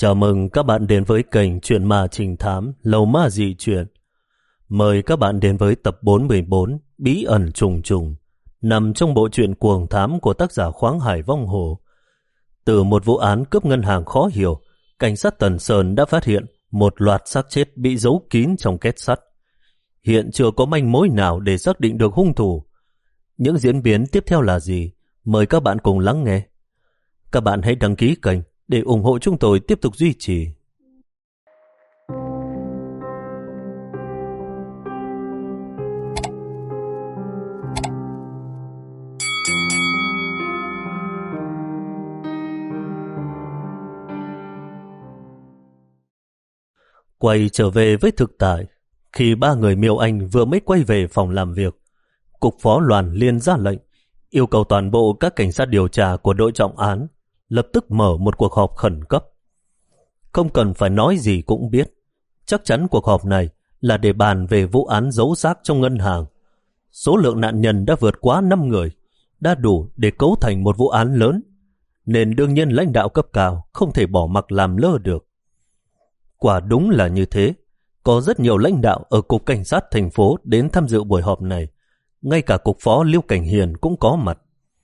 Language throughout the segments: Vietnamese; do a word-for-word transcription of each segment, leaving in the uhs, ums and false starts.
Chào mừng các bạn đến với kênh Chuyện Ma Trinh Thám Lầu Ma Dị Chuyện. Mời các bạn đến với tập bốn mươi bốn Bí ẩn trùng trùng, nằm trong bộ truyện cuồng thám của tác giả Khoáng Hải Vong Hồ. Từ một vụ án cướp ngân hàng khó hiểu, cảnh sát Tần Sơn đã phát hiện một loạt xác chết bị giấu kín trong két sắt. Hiện chưa có manh mối nào để xác định được hung thủ. Những diễn biến tiếp theo là gì? Mời các bạn cùng lắng nghe. Các bạn hãy đăng ký kênh để ủng hộ chúng tôi tiếp tục duy trì. Quay trở về với thực tại, khi ba người Miêu Anh vừa mới quay về phòng làm việc, Cục Phó Loan liền ra lệnh yêu cầu toàn bộ các cảnh sát điều tra của đội trọng án lập tức mở một cuộc họp khẩn cấp. Không cần phải nói gì cũng biết, chắc chắn cuộc họp này là để bàn về vụ án giấu xác trong ngân hàng. Số lượng nạn nhân đã vượt quá năm người, đã đủ để cấu thành một vụ án lớn, nên đương nhiên lãnh đạo cấp cao không thể bỏ mặc làm lơ được. Quả đúng là như thế, có rất nhiều lãnh đạo ở Cục Cảnh sát thành phố đến tham dự buổi họp này, ngay cả Cục Phó Liêu Cảnh Hiền cũng có mặt.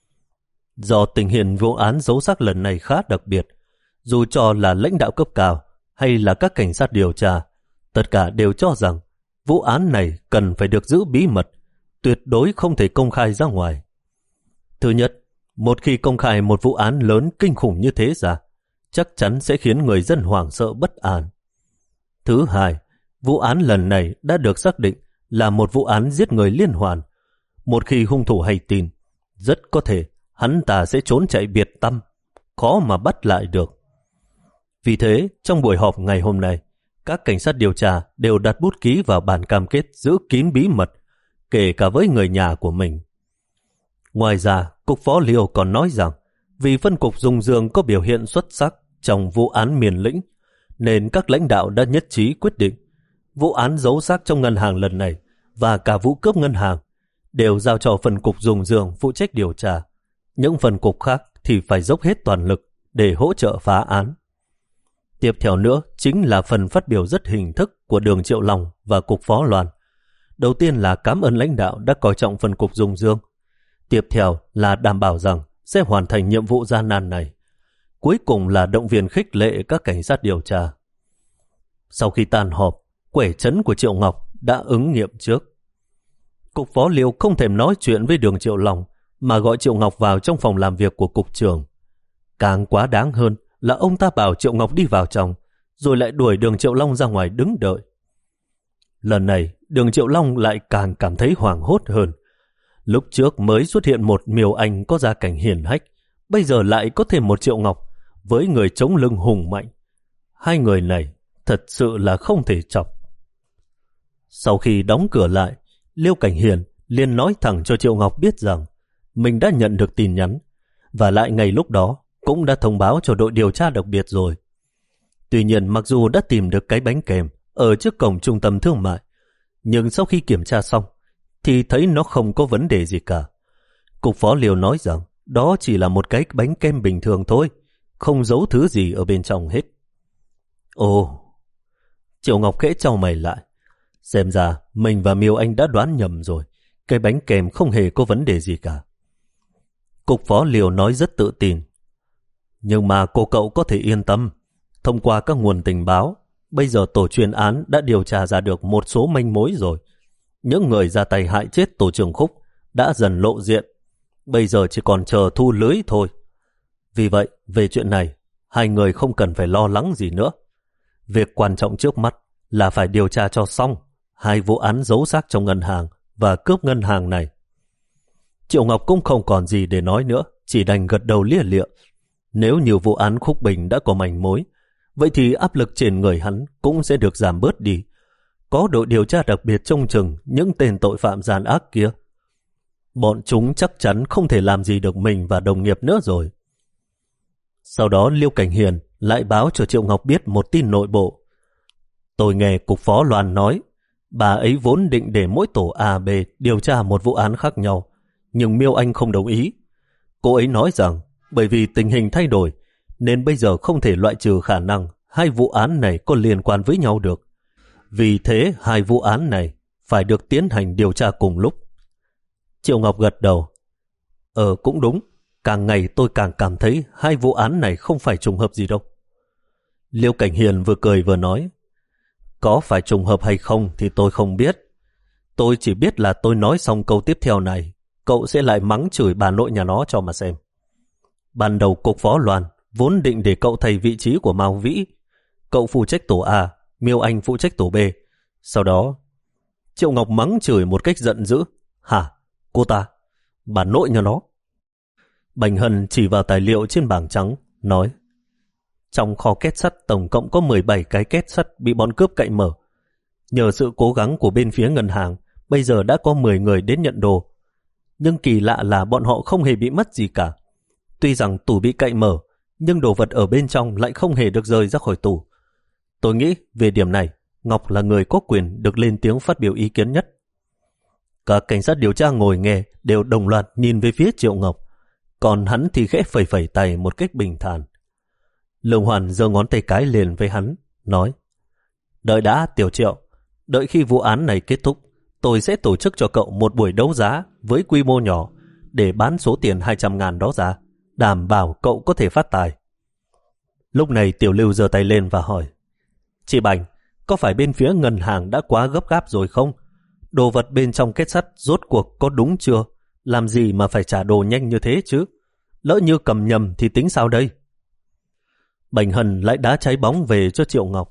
Do tình hình vụ án giấu xác lần này khá đặc biệt, dù cho là lãnh đạo cấp cao hay là các cảnh sát điều tra, tất cả đều cho rằng vụ án này cần phải được giữ bí mật, tuyệt đối không thể công khai ra ngoài. Thứ nhất, một khi công khai một vụ án lớn kinh khủng như thế ra, chắc chắn sẽ khiến người dân hoảng sợ bất an. Thứ hai, vụ án lần này đã được xác định là một vụ án giết người liên hoàn. Một khi hung thủ hay tin, rất có thể hắn ta sẽ trốn chạy biệt tăm, khó mà bắt lại được. Vì thế, trong buổi họp ngày hôm nay, các cảnh sát điều tra đều đặt bút ký vào bản cam kết giữ kín bí mật, kể cả với người nhà của mình. Ngoài ra, Cục Phó Liêu còn nói rằng vì phân cục Dung Dương có biểu hiện xuất sắc trong vụ án Miền Lĩnh, nên các lãnh đạo đã nhất trí quyết định vụ án giấu xác trong ngân hàng lần này và cả vụ cướp ngân hàng đều giao cho phân cục Dung Dương phụ trách điều tra. Những phần cục khác thì phải dốc hết toàn lực để hỗ trợ phá án. Tiếp theo nữa chính là phần phát biểu rất hình thức của Đường Triệu Long và Cục Phó Loan. Đầu tiên là cảm ơn lãnh đạo đã coi trọng phần cục Dung Dương. Tiếp theo là đảm bảo rằng sẽ hoàn thành nhiệm vụ gian nan này. Cuối cùng là động viên khích lệ các cảnh sát điều tra. Sau khi tan họp, quẻ trấn của Triệu Ngọc đã ứng nghiệm trước. Cục Phó Liêu không thèm nói chuyện với Đường Triệu Long mà gọi Triệu Ngọc vào trong phòng làm việc của cục trưởng. Càng quá đáng hơn là ông ta bảo Triệu Ngọc đi vào trong, rồi lại đuổi Đường Triệu Long ra ngoài đứng đợi. Lần này, Đường Triệu Long lại càng cảm thấy hoảng hốt hơn. Lúc trước mới xuất hiện một Miêu Anh có gia cảnh hiển hách, bây giờ lại có thêm một Triệu Ngọc với người chống lưng hùng mạnh. Hai người này thật sự là không thể chọc. Sau khi đóng cửa lại, Liêu Cảnh Hiền liền nói thẳng cho Triệu Ngọc biết rằng mình đã nhận được tin nhắn, và lại ngày lúc đó cũng đã thông báo cho đội điều tra đặc biệt rồi. Tuy nhiên mặc dù đã tìm được cái bánh kèm ở trước cổng trung tâm thương mại, nhưng sau khi kiểm tra xong thì thấy nó không có vấn đề gì cả. Cục Phó Liêu nói rằng đó chỉ là một cái bánh kem bình thường thôi, không giấu thứ gì ở bên trong hết. Ồ, Triệu Ngọc khẽ chau mày lại. Xem ra mình và Miêu Anh đã đoán nhầm rồi, cái bánh kem không hề có vấn đề gì cả. Cục Phó Liêu nói rất tự tin. Nhưng mà cô cậu có thể yên tâm, thông qua các nguồn tình báo, bây giờ tổ chuyên án đã điều tra ra được một số manh mối rồi. Những người ra tay hại chết tổ trưởng Khúc đã dần lộ diện, bây giờ chỉ còn chờ thu lưới thôi. Vì vậy, về chuyện này, hai người không cần phải lo lắng gì nữa. Việc quan trọng trước mắt là phải điều tra cho xong hai vụ án giấu xác trong ngân hàng và cướp ngân hàng này. Triệu Ngọc cũng không còn gì để nói nữa, chỉ đành gật đầu lia lịa. Nếu như vụ án Khúc Bình đã có manh mối, vậy thì áp lực trên người hắn cũng sẽ được giảm bớt đi. Có đội điều tra đặc biệt trông chừng những tên tội phạm gian ác kia, bọn chúng chắc chắn không thể làm gì được mình và đồng nghiệp nữa rồi. Sau đó Liêu Cảnh Hiền lại báo cho Triệu Ngọc biết một tin nội bộ. Tôi nghe Cục Phó Loan nói, bà ấy vốn định để mỗi tổ A, B điều tra một vụ án khác nhau, nhưng Miêu Anh không đồng ý. Cô ấy nói rằng bởi vì tình hình thay đổi nên bây giờ không thể loại trừ khả năng hai vụ án này có liên quan với nhau được. Vì thế hai vụ án này phải được tiến hành điều tra cùng lúc. Triệu Ngọc gật đầu. Ờ cũng đúng, càng ngày tôi càng cảm thấy hai vụ án này không phải trùng hợp gì đâu. Liêu Cảnh Hiền vừa cười vừa nói, có phải trùng hợp hay không thì tôi không biết. Tôi chỉ biết là tôi nói xong câu tiếp theo này, cậu sẽ lại mắng chửi bà nội nhà nó cho mà xem. Ban đầu cục phó Loan vốn định để cậu thay vị trí của Mao Vĩ. Cậu phụ trách tổ A, Miêu Anh phụ trách tổ B. Sau đó, Triệu Ngọc mắng chửi một cách giận dữ. Hả? Cô ta? Bà nội nhà nó? Bành Hân chỉ vào tài liệu trên bảng trắng, nói, trong kho két sắt tổng cộng có mười bảy cái két sắt bị bọn cướp cậy mở. Nhờ sự cố gắng của bên phía ngân hàng, bây giờ đã có mười người đến nhận đồ. Nhưng kỳ lạ là bọn họ không hề bị mất gì cả. Tuy rằng tủ bị cậy mở, nhưng đồ vật ở bên trong lại không hề được rời ra khỏi tủ. Tôi nghĩ về điểm này, Ngọc là người có quyền được lên tiếng phát biểu ý kiến nhất. Cả cảnh sát điều tra ngồi nghe đều đồng loạt nhìn về phía Triệu Ngọc, còn hắn thì khẽ phẩy phẩy tay một cách bình thản. Lương Hoàn giơ ngón tay cái lên với hắn, nói, đợi đã Tiểu Triệu, đợi khi vụ án này kết thúc, tôi sẽ tổ chức cho cậu một buổi đấu giá với quy mô nhỏ để bán số tiền hai trăm ngàn đó ra, đảm bảo cậu có thể phát tài. Lúc này Tiểu Lưu giơ tay lên và hỏi, chị Bành, có phải bên phía ngân hàng đã quá gấp gáp rồi không? Đồ vật bên trong két sắt rốt cuộc có đúng chưa? Làm gì mà phải trả đồ nhanh như thế chứ? Lỡ như cầm nhầm thì tính sao đây? Bành Hân lại đá trái bóng về cho Triệu Ngọc.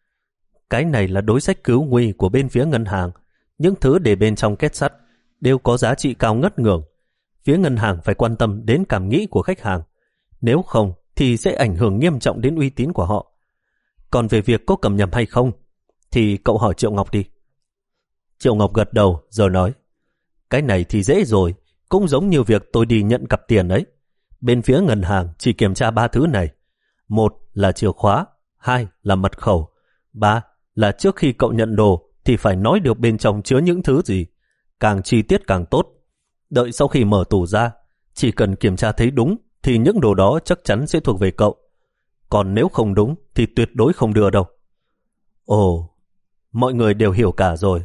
Cái này là đối sách cứu nguy của bên phía ngân hàng. Những thứ để bên trong két sắt đều có giá trị cao ngất ngưỡng. Phía ngân hàng phải quan tâm đến cảm nghĩ của khách hàng. Nếu không thì sẽ ảnh hưởng nghiêm trọng đến uy tín của họ. Còn về việc có cầm nhầm hay không thì cậu hỏi Triệu Ngọc đi. Triệu Ngọc gật đầu rồi nói, cái này thì dễ rồi, cũng giống như việc tôi đi nhận cặp tiền ấy. Bên phía ngân hàng chỉ kiểm tra ba thứ này. Một là chìa khóa, hai là mật khẩu, ba là trước khi cậu nhận đồ thì phải nói được bên trong chứa những thứ gì. Càng chi tiết càng tốt. Đợi sau khi mở tủ ra, chỉ cần kiểm tra thấy đúng thì những đồ đó chắc chắn sẽ thuộc về cậu. Còn nếu không đúng thì tuyệt đối không đưa đâu. Ồ, mọi người đều hiểu cả rồi.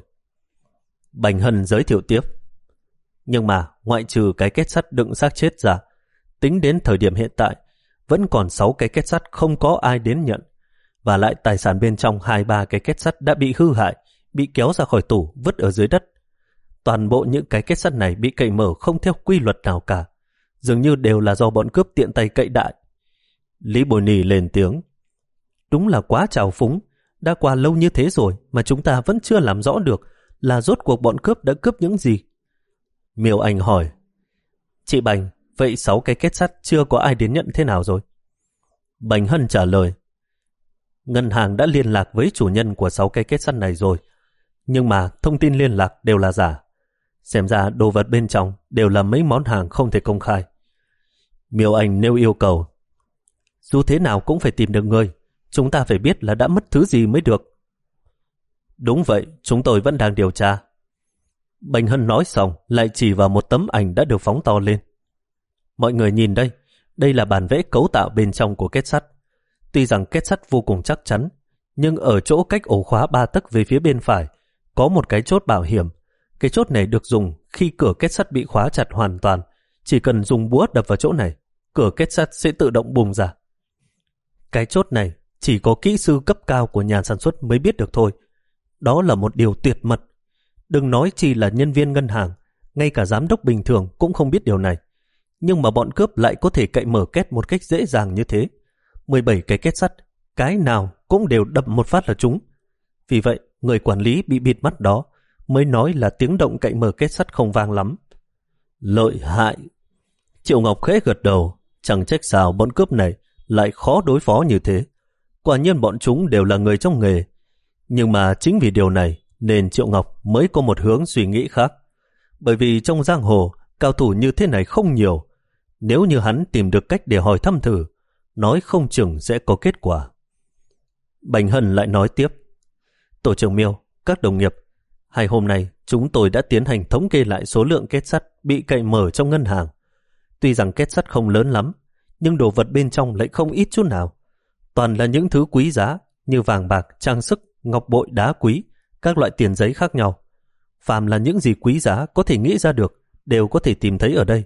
Bành Hân giới thiệu tiếp. Nhưng mà ngoại trừ cái két sắt đựng xác chết ra, tính đến thời điểm hiện tại, vẫn còn sáu cái két sắt không có ai đến nhận. Và lại tài sản bên trong hai ba cái két sắt đã bị hư hại, bị kéo ra khỏi tủ, vứt ở dưới đất. Toàn bộ những cái két sắt này bị cậy mở không theo quy luật nào cả, dường như đều là do bọn cướp tiện tay cậy đại. Lý Bồi Nì lên tiếng. Đúng là quá trào phúng, đã qua lâu như thế rồi mà chúng ta vẫn chưa làm rõ được là rốt cuộc bọn cướp đã cướp những gì. Miêu Anh hỏi, chị Bành, vậy sáu cái két sắt chưa có ai đến nhận thế nào rồi? Bành Hân trả lời, ngân hàng đã liên lạc với chủ nhân của sáu cái két sắt này rồi, nhưng mà thông tin liên lạc đều là giả. Xem ra đồ vật bên trong đều là mấy món hàng không thể công khai. Miêu Anh nêu yêu cầu, dù thế nào cũng phải tìm được người, chúng ta phải biết là đã mất thứ gì mới được. Đúng vậy, chúng tôi vẫn đang điều tra. Bành Hân nói xong lại chỉ vào một tấm ảnh đã được phóng to lên. Mọi người nhìn đây, đây là bản vẽ cấu tạo bên trong của két sắt. Tuy rằng két sắt vô cùng chắc chắn, nhưng ở chỗ cách ổ khóa ba tấc về phía bên phải có một cái chốt bảo hiểm. Cái chốt này được dùng khi cửa két sắt bị khóa chặt hoàn toàn. Chỉ cần dùng búa đập vào chỗ này, cửa két sắt sẽ tự động bung ra. Cái chốt này chỉ có kỹ sư cấp cao của nhà sản xuất mới biết được thôi. Đó là một điều tuyệt mật. Đừng nói chỉ là nhân viên ngân hàng, ngay cả giám đốc bình thường cũng không biết điều này. Nhưng mà bọn cướp lại có thể cậy mở két một cách dễ dàng như thế. mười bảy cái két sắt, cái nào cũng đều đập một phát là trúng. Vì vậy, người quản lý bị bịt mắt đó mới nói là tiếng động cậy mở két sắt không vang lắm. Lợi hại. Triệu Ngọc khẽ gật đầu, chẳng trách sao bọn cướp này lại khó đối phó như thế. Quả nhiên bọn chúng đều là người trong nghề. Nhưng mà chính vì điều này nên Triệu Ngọc mới có một hướng suy nghĩ khác. Bởi vì trong giang hồ, cao thủ như thế này không nhiều. Nếu như hắn tìm được cách để hỏi thăm thử, nói không chừng sẽ có kết quả. Bành Hân lại nói tiếp. Tổ trưởng Miêu, các đồng nghiệp, hai hôm nay chúng tôi đã tiến hành thống kê lại số lượng két sắt bị cậy mở trong ngân hàng. Tuy rằng két sắt không lớn lắm, nhưng đồ vật bên trong lại không ít chút nào. toàn là những thứ quý giá như vàng bạc, trang sức, ngọc bội, đá quý, các loại tiền giấy khác nhau. Phàm là những gì quý giá có thể nghĩ ra được đều có thể tìm thấy ở đây.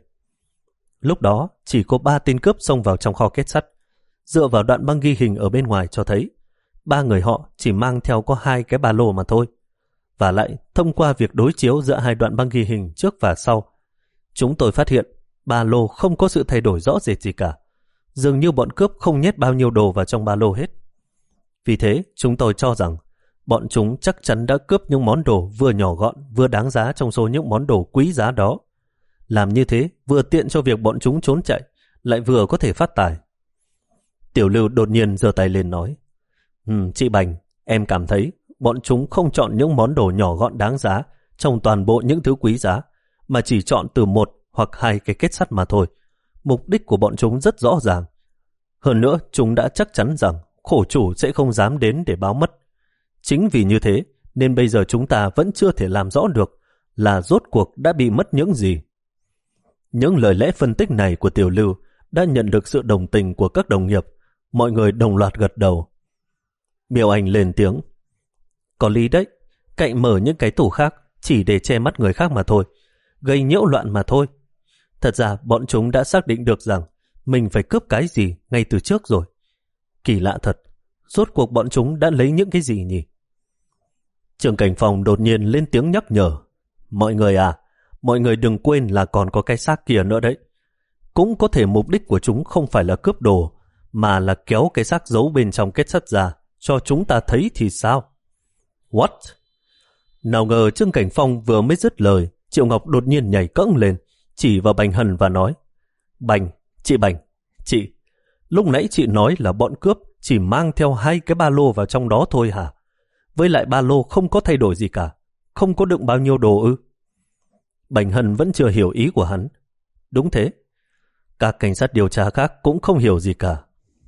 Lúc đó chỉ có ba tên cướp xông vào trong kho kết sắt. Dựa vào đoạn băng ghi hình ở bên ngoài cho thấy ba người họ chỉ mang theo có hai cái ba lô mà thôi. Và lại thông qua việc đối chiếu giữa hai đoạn băng ghi hình trước và sau, chúng tôi phát hiện ba lô không có sự thay đổi rõ rệt gì cả. Dường như bọn cướp không nhét bao nhiêu đồ vào trong ba lô hết. Vì thế chúng tôi cho rằng bọn chúng chắc chắn đã cướp những món đồ vừa nhỏ gọn vừa đáng giá trong số những món đồ quý giá đó. Làm như thế vừa tiện cho việc bọn chúng trốn chạy, lại vừa có thể phát tài. Tiểu Lưu đột nhiên giơ tay lên nói, ừ, chị Bành, em cảm thấy bọn chúng không chọn những món đồ nhỏ gọn đáng giá trong toàn bộ những thứ quý giá, mà chỉ chọn từ một hoặc hai cái kết sắt mà thôi. Mục đích của bọn chúng rất rõ ràng. Hơn nữa, chúng đã chắc chắn rằng khổ chủ sẽ không dám đến để báo mất. Chính vì như thế, nên bây giờ chúng ta vẫn chưa thể làm rõ được là rốt cuộc đã bị mất những gì. Những lời lẽ phân tích này của Tiểu Lưu đã nhận được sự đồng tình của các đồng nghiệp. Mọi người đồng loạt gật đầu. Miêu Anh lên tiếng, có lý đấy, cậy mở những cái tủ khác chỉ để che mắt người khác mà thôi, gây nhiễu loạn mà thôi. Thật ra bọn chúng đã xác định được rằng mình phải cướp cái gì ngay từ trước rồi. Kỳ lạ thật, rốt cuộc bọn chúng đã lấy những cái gì nhỉ? Trưởng cảnh phòng đột nhiên lên tiếng nhắc nhở, mọi người à, mọi người đừng quên là còn có cái xác kia nữa đấy. Cũng có thể mục đích của chúng không phải là cướp đồ, mà là kéo cái xác giấu bên trong kết sắt ra cho chúng ta thấy thì sao? What? Nào ngờ Trương Cảnh Phong vừa mới dứt lời, Triệu Ngọc đột nhiên nhảy cẫng lên, chỉ vào Bành Hân và nói, Bành, chị Bành, chị, lúc nãy chị nói là bọn cướp chỉ mang theo hai cái ba lô vào trong đó thôi hả? Với lại ba lô không có thay đổi gì cả, không có đựng bao nhiêu đồ ư? Bành Hân vẫn chưa hiểu ý của hắn. Đúng thế. Các cảnh sát điều tra khác cũng không hiểu gì cả.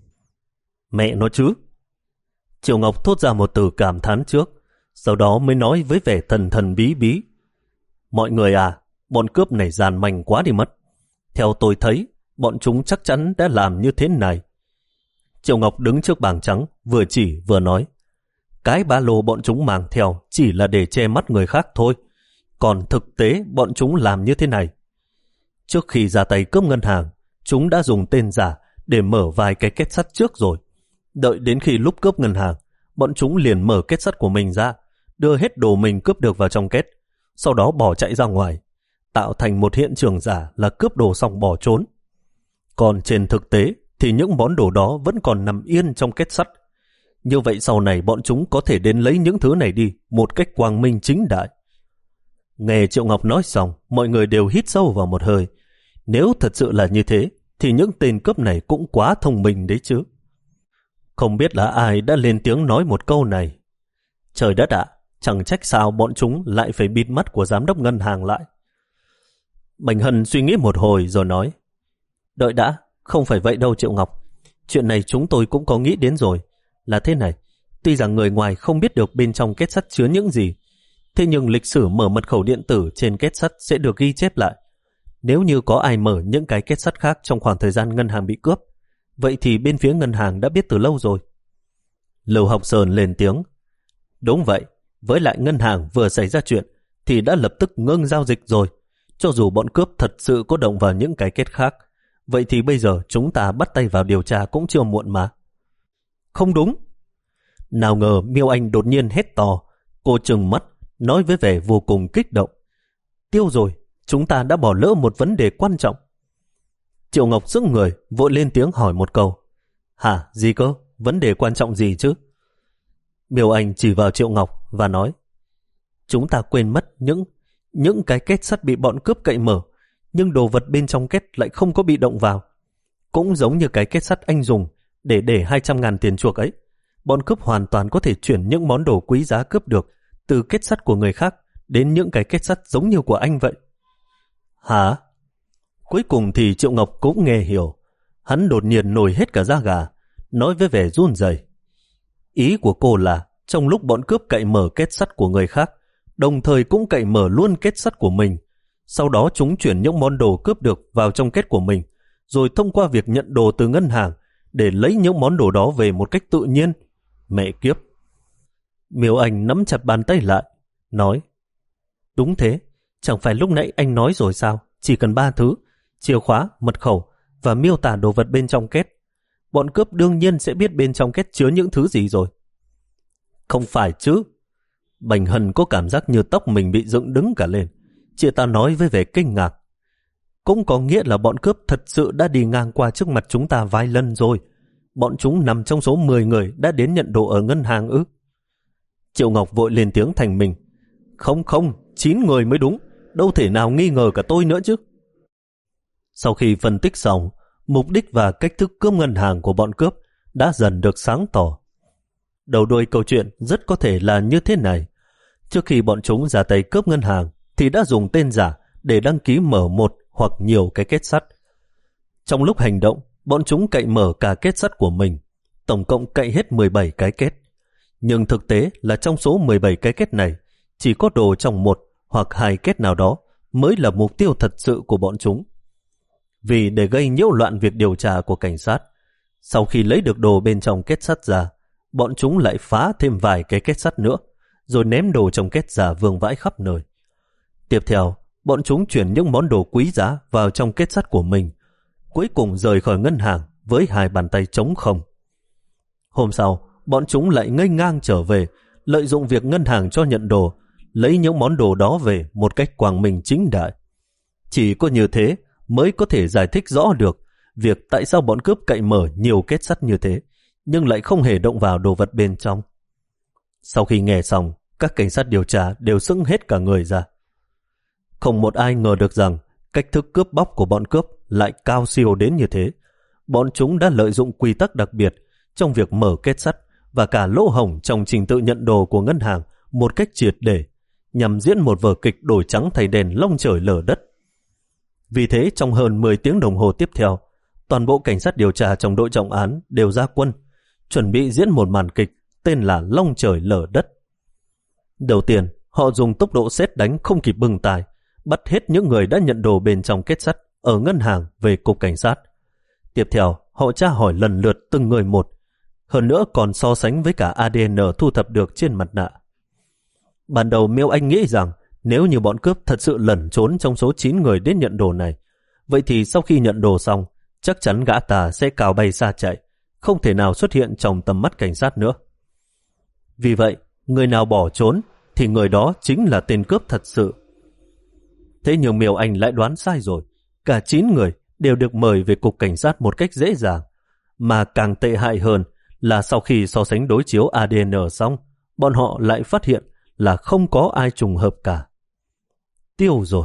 Mẹ nó chứ. Triệu Ngọc thốt ra một từ cảm thán trước, sau đó mới nói với vẻ thần thần bí bí. Mọi người à, bọn cướp này giàn manh quá đi mất. Theo tôi thấy, bọn chúng chắc chắn đã làm như thế này. Triệu Ngọc đứng trước bảng trắng, vừa chỉ vừa nói. Cái ba lô bọn chúng mang theo chỉ là để che mắt người khác thôi. Còn thực tế bọn chúng làm như thế này. Trước khi ra tay cướp ngân hàng, chúng đã dùng tên giả để mở vài cái kết sắt trước rồi. Đợi đến khi lúc cướp ngân hàng, bọn chúng liền mở kết sắt của mình ra, đưa hết đồ mình cướp được vào trong kết, sau đó bỏ chạy ra ngoài, tạo thành một hiện trường giả là cướp đồ xong bỏ trốn. Còn trên thực tế thì những món đồ đó vẫn còn nằm yên trong kết sắt. Như vậy sau này bọn chúng có thể đến lấy những thứ này đi một cách quang minh chính đại. Nghe Triệu Ngọc nói xong, mọi người đều hít sâu vào một hơi. Nếu thật sự là như thế, thì những tên cướp này cũng quá thông minh đấy chứ. Không biết là ai đã lên tiếng nói một câu này. Trời đất ạ, chẳng trách sao bọn chúng lại phải bịt mắt của giám đốc ngân hàng lại. Bành Hân suy nghĩ một hồi rồi nói, đợi đã, không phải vậy đâu Triệu Ngọc. Chuyện này chúng tôi cũng có nghĩ đến rồi. Là thế này, tuy rằng người ngoài không biết được bên trong kết sắt chứa những gì, thế nhưng lịch sử mở mật khẩu điện tử trên kết sắt sẽ được ghi chép lại. Nếu như có ai mở những cái kết sắt khác trong khoảng thời gian ngân hàng bị cướp, vậy thì bên phía ngân hàng đã biết từ lâu rồi. Lưu Học Sơn lên tiếng, đúng vậy, với lại ngân hàng vừa xảy ra chuyện thì đã lập tức ngưng giao dịch rồi. Cho dù bọn cướp thật sự có động vào những cái kết khác, vậy thì bây giờ chúng ta bắt tay vào điều tra cũng chưa muộn mà. Không đúng. Nào ngờ Miêu Anh đột nhiên hét to, cô trừng mắt, nói với vẻ vô cùng kích động. Tiêu rồi, chúng ta đã bỏ lỡ một vấn đề quan trọng. Triệu Ngọc sững người, vội lên tiếng hỏi một câu. Hả, gì cơ? Vấn đề quan trọng gì chứ? Miêu Anh chỉ vào Triệu Ngọc và nói, chúng ta quên mất những những cái kết sắt bị bọn cướp cậy mở, nhưng đồ vật bên trong kết lại không có bị động vào. Cũng giống như cái kết sắt anh dùng để để hai trăm ngàn tiền chuộc ấy, bọn cướp hoàn toàn có thể chuyển những món đồ quý giá cướp được từ kết sắt của người khác đến những cái kết sắt giống như của anh vậy. Hả? Cuối cùng thì Triệu Ngọc cũng nghe hiểu. Hắn đột nhiên nổi hết cả da gà, nói với vẻ run rẩy. Ý của cô là trong lúc bọn cướp cậy mở kết sắt của người khác, đồng thời cũng cậy mở luôn kết sắt của mình. Sau đó chúng chuyển những món đồ cướp được vào trong kết của mình, rồi thông qua việc nhận đồ từ ngân hàng để lấy những món đồ đó về một cách tự nhiên. Mẹ kiếp! Miêu Anh nắm chặt bàn tay lại, nói: Đúng thế, chẳng phải lúc nãy anh nói rồi sao? Chỉ cần ba thứ: chìa khóa, mật khẩu và miêu tả đồ vật bên trong két. Bọn cướp đương nhiên sẽ biết bên trong két chứa những thứ gì rồi. Không phải chứ. Bành Hân có cảm giác như tóc mình bị dựng đứng cả lên. Chị ta nói với vẻ kinh ngạc: Cũng có nghĩa là bọn cướp thật sự đã đi ngang qua trước mặt chúng ta vài lần rồi. Bọn chúng nằm trong số mười người đã đến nhận đồ ở ngân hàng ư? Triệu Ngọc vội lên tiếng thành mình: Không không, chín người mới đúng, đâu thể nào nghi ngờ cả tôi nữa chứ. Sau khi phân tích xong, mục đích và cách thức cướp ngân hàng của bọn cướp đã dần được sáng tỏ. Đầu đuôi câu chuyện rất có thể là như thế này. Trước khi bọn chúng ra tay cướp ngân hàng thì đã dùng tên giả để đăng ký mở một hoặc nhiều cái kết sắt. Trong lúc hành động, bọn chúng cậy mở cả kết sắt của mình, tổng cộng cậy hết mười bảy cái kết. Nhưng thực tế là trong số mười bảy cái kết này, chỉ có đồ trong một hoặc hai kết nào đó mới là mục tiêu thật sự của bọn chúng. Vì để gây nhiễu loạn việc điều tra của cảnh sát, sau khi lấy được đồ bên trong kết sắt ra, bọn chúng lại phá thêm vài cái kết sắt nữa, rồi ném đồ trong kết giả vương vãi khắp nơi. Tiếp theo, bọn chúng chuyển những món đồ quý giá vào trong kết sắt của mình, cuối cùng rời khỏi ngân hàng với hai bàn tay trống không. Hôm sau, bọn chúng lại ngây ngang trở về, lợi dụng việc ngân hàng cho nhận đồ, lấy những món đồ đó về một cách quang minh chính đại. Chỉ có như thế mới có thể giải thích rõ được việc tại sao bọn cướp cậy mở nhiều kết sắt như thế, nhưng lại không hề động vào đồ vật bên trong. Sau khi nghe xong, các cảnh sát điều tra đều sững hết cả người ra. Không một ai ngờ được rằng cách thức cướp bóc của bọn cướp lại cao siêu đến như thế. Bọn chúng đã lợi dụng quy tắc đặc biệt trong việc mở kết sắt và cả lỗ hổng trong trình tự nhận đồ của ngân hàng một cách triệt để, nhằm diễn một vở kịch đổi trắng thay đen long trời lở đất. Vì thế, trong hơn mười tiếng đồng hồ tiếp theo, toàn bộ cảnh sát điều tra trong đội trọng án đều ra quân, chuẩn bị diễn một màn kịch tên là long trời lở đất. Đầu tiên, họ dùng tốc độ sét đánh không kịp bưng tài, bắt hết những người đã nhận đồ bên trong kết sắt ở ngân hàng về cục cảnh sát. Tiếp theo, họ tra hỏi lần lượt từng người một, hơn nữa còn so sánh với cả a đê en thu thập được trên mặt nạ. Ban đầu Miêu Anh nghĩ rằng nếu như bọn cướp thật sự lẩn trốn trong số chín người đến nhận đồ này, vậy thì sau khi nhận đồ xong, chắc chắn gã ta sẽ cào bay xa chạy, không thể nào xuất hiện trong tầm mắt cảnh sát nữa. Vì vậy, người nào bỏ trốn thì người đó chính là tên cướp thật sự. Thế nhưng Miêu Anh lại đoán sai rồi. Cả chín người đều được mời về cục cảnh sát một cách dễ dàng. Mà càng tệ hại hơn là sau khi so sánh đối chiếu a đê en xong, bọn họ lại phát hiện là không có ai trùng hợp cả. Tiêu rồi.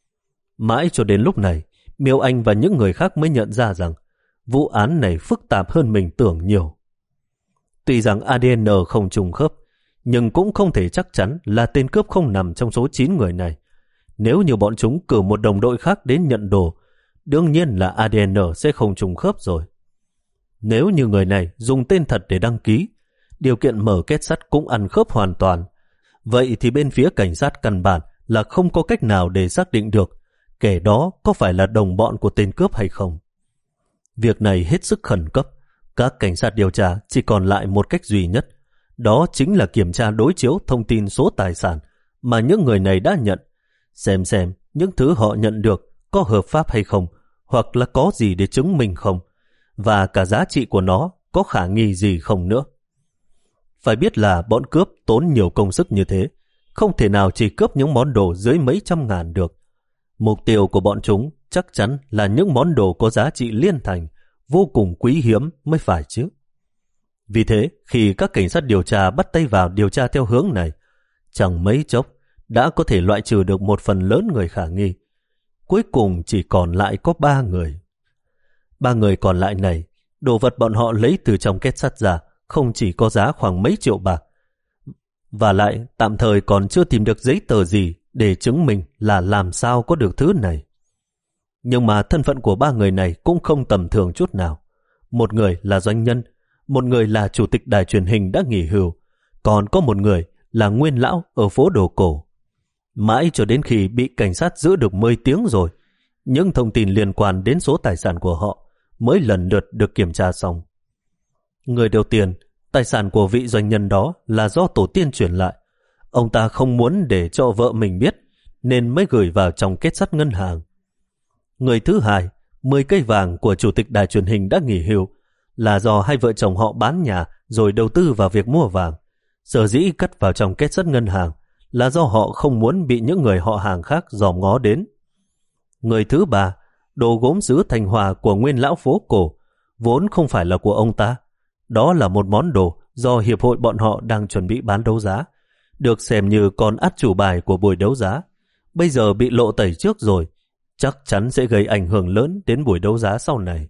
Mãi cho đến lúc này, Miêu Anh và những người khác mới nhận ra rằng vụ án này phức tạp hơn mình tưởng nhiều. Tuy rằng a đê en không trùng khớp, nhưng cũng không thể chắc chắn là tên cướp không nằm trong số chín người này. Nếu như bọn chúng cử một đồng đội khác đến nhận đồ, đương nhiên là a đê en sẽ không trùng khớp rồi. Nếu như người này dùng tên thật để đăng ký, điều kiện mở kết sắt cũng ăn khớp hoàn toàn, vậy thì bên phía cảnh sát căn bản là không có cách nào để xác định được kẻ đó có phải là đồng bọn của tên cướp hay không. Việc này hết sức khẩn cấp, các cảnh sát điều tra chỉ còn lại một cách duy nhất, đó chính là kiểm tra đối chiếu thông tin số tài sản mà những người này đã nhận, xem xem những thứ họ nhận được có hợp pháp hay không, hoặc là có gì để chứng minh không, và cả giá trị của nó có khả nghi gì không nữa. Phải biết là bọn cướp tốn nhiều công sức như thế, không thể nào chỉ cướp những món đồ dưới mấy trăm ngàn được. Mục tiêu của bọn chúng chắc chắn là những món đồ có giá trị liên thành, vô cùng quý hiếm mới phải chứ. Vì thế, khi các cảnh sát điều tra bắt tay vào điều tra theo hướng này, chẳng mấy chốc đã có thể loại trừ được một phần lớn người khả nghi. Cuối cùng chỉ còn lại có ba người. Ba người còn lại này, đồ vật bọn họ lấy từ trong kết sắt ra không chỉ có giá khoảng mấy triệu bạc, và lại tạm thời còn chưa tìm được giấy tờ gì để chứng minh là làm sao có được thứ này. Nhưng mà thân phận của ba người này cũng không tầm thường chút nào. Một người là doanh nhân, một người là chủ tịch đài truyền hình đã nghỉ hưu, còn có một người là nguyên lão ở phố đồ cổ. Mãi cho đến khi bị cảnh sát giữ được mười tiếng rồi, những thông tin liên quan đến số tài sản của họ mới lần lượt được kiểm tra xong Người đầu tiền, tài sản của vị doanh nhân đó là do tổ tiên truyền lại. Ông ta không muốn để cho vợ mình biết, nên mới gửi vào trong kết sắt ngân hàng. Người thứ hai, mười cây vàng của chủ tịch đài truyền hình đã nghỉ hưu, là do hai vợ chồng họ bán nhà rồi đầu tư vào việc mua vàng. Sở dĩ cất vào trong kết sắt ngân hàng là do họ không muốn bị những người họ hàng khác dòm ngó đến. Người thứ ba, đồ gốm sứ Thành Hòa của nguyên lão phố cổ, vốn không phải là của ông ta. Đó là một món đồ do hiệp hội bọn họ đang chuẩn bị bán đấu giá, được xem như con át chủ bài của buổi đấu giá. Bây giờ bị lộ tẩy trước rồi, chắc chắn sẽ gây ảnh hưởng lớn đến buổi đấu giá sau này.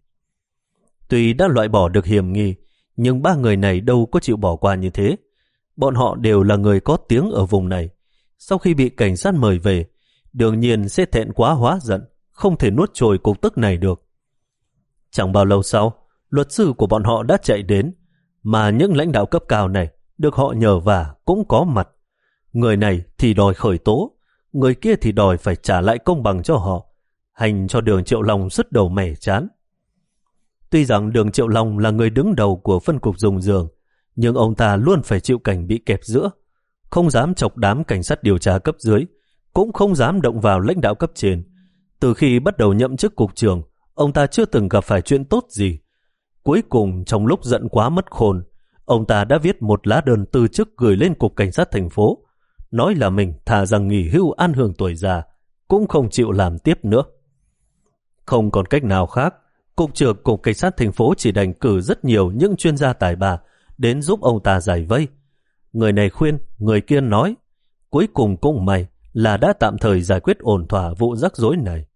Tuy đã loại bỏ được hiểm nghi, nhưng ba người này đâu có chịu bỏ qua như thế. Bọn họ đều là người có tiếng ở vùng này. Sau khi bị cảnh sát mời về, đương nhiên sẽ thẹn quá hóa giận, không thể nuốt trôi cục tức này được. Chẳng bao lâu sau, luật sư của bọn họ đã chạy đến, mà những lãnh đạo cấp cao này được họ nhờ vả cũng có mặt. Người này thì đòi khởi tố, người kia thì đòi phải trả lại công bằng cho họ, hành cho Đường Triệu Long sứt đầu mẻ chán. Tuy rằng Đường Triệu Long là người đứng đầu của phân cục dùng giường, nhưng ông ta luôn phải chịu cảnh bị kẹp giữa, không dám chọc đám cảnh sát điều tra cấp dưới, cũng không dám động vào lãnh đạo cấp trên. Từ khi bắt đầu nhậm chức cục trưởng, ông ta chưa từng gặp phải chuyện tốt gì. Cuối cùng, trong lúc giận quá mất khôn, ông ta đã viết một lá đơn từ chức gửi lên cục cảnh sát thành phố, nói là mình thà rằng nghỉ hưu an hưởng tuổi già, cũng không chịu làm tiếp nữa. Không còn cách nào khác, cục trưởng cục cảnh sát thành phố chỉ đành cử rất nhiều những chuyên gia tài ba đến giúp ông ta giải vây. Người này khuyên, người kia nói, cuối cùng cũng may là đã tạm thời giải quyết ổn thỏa vụ rắc rối này.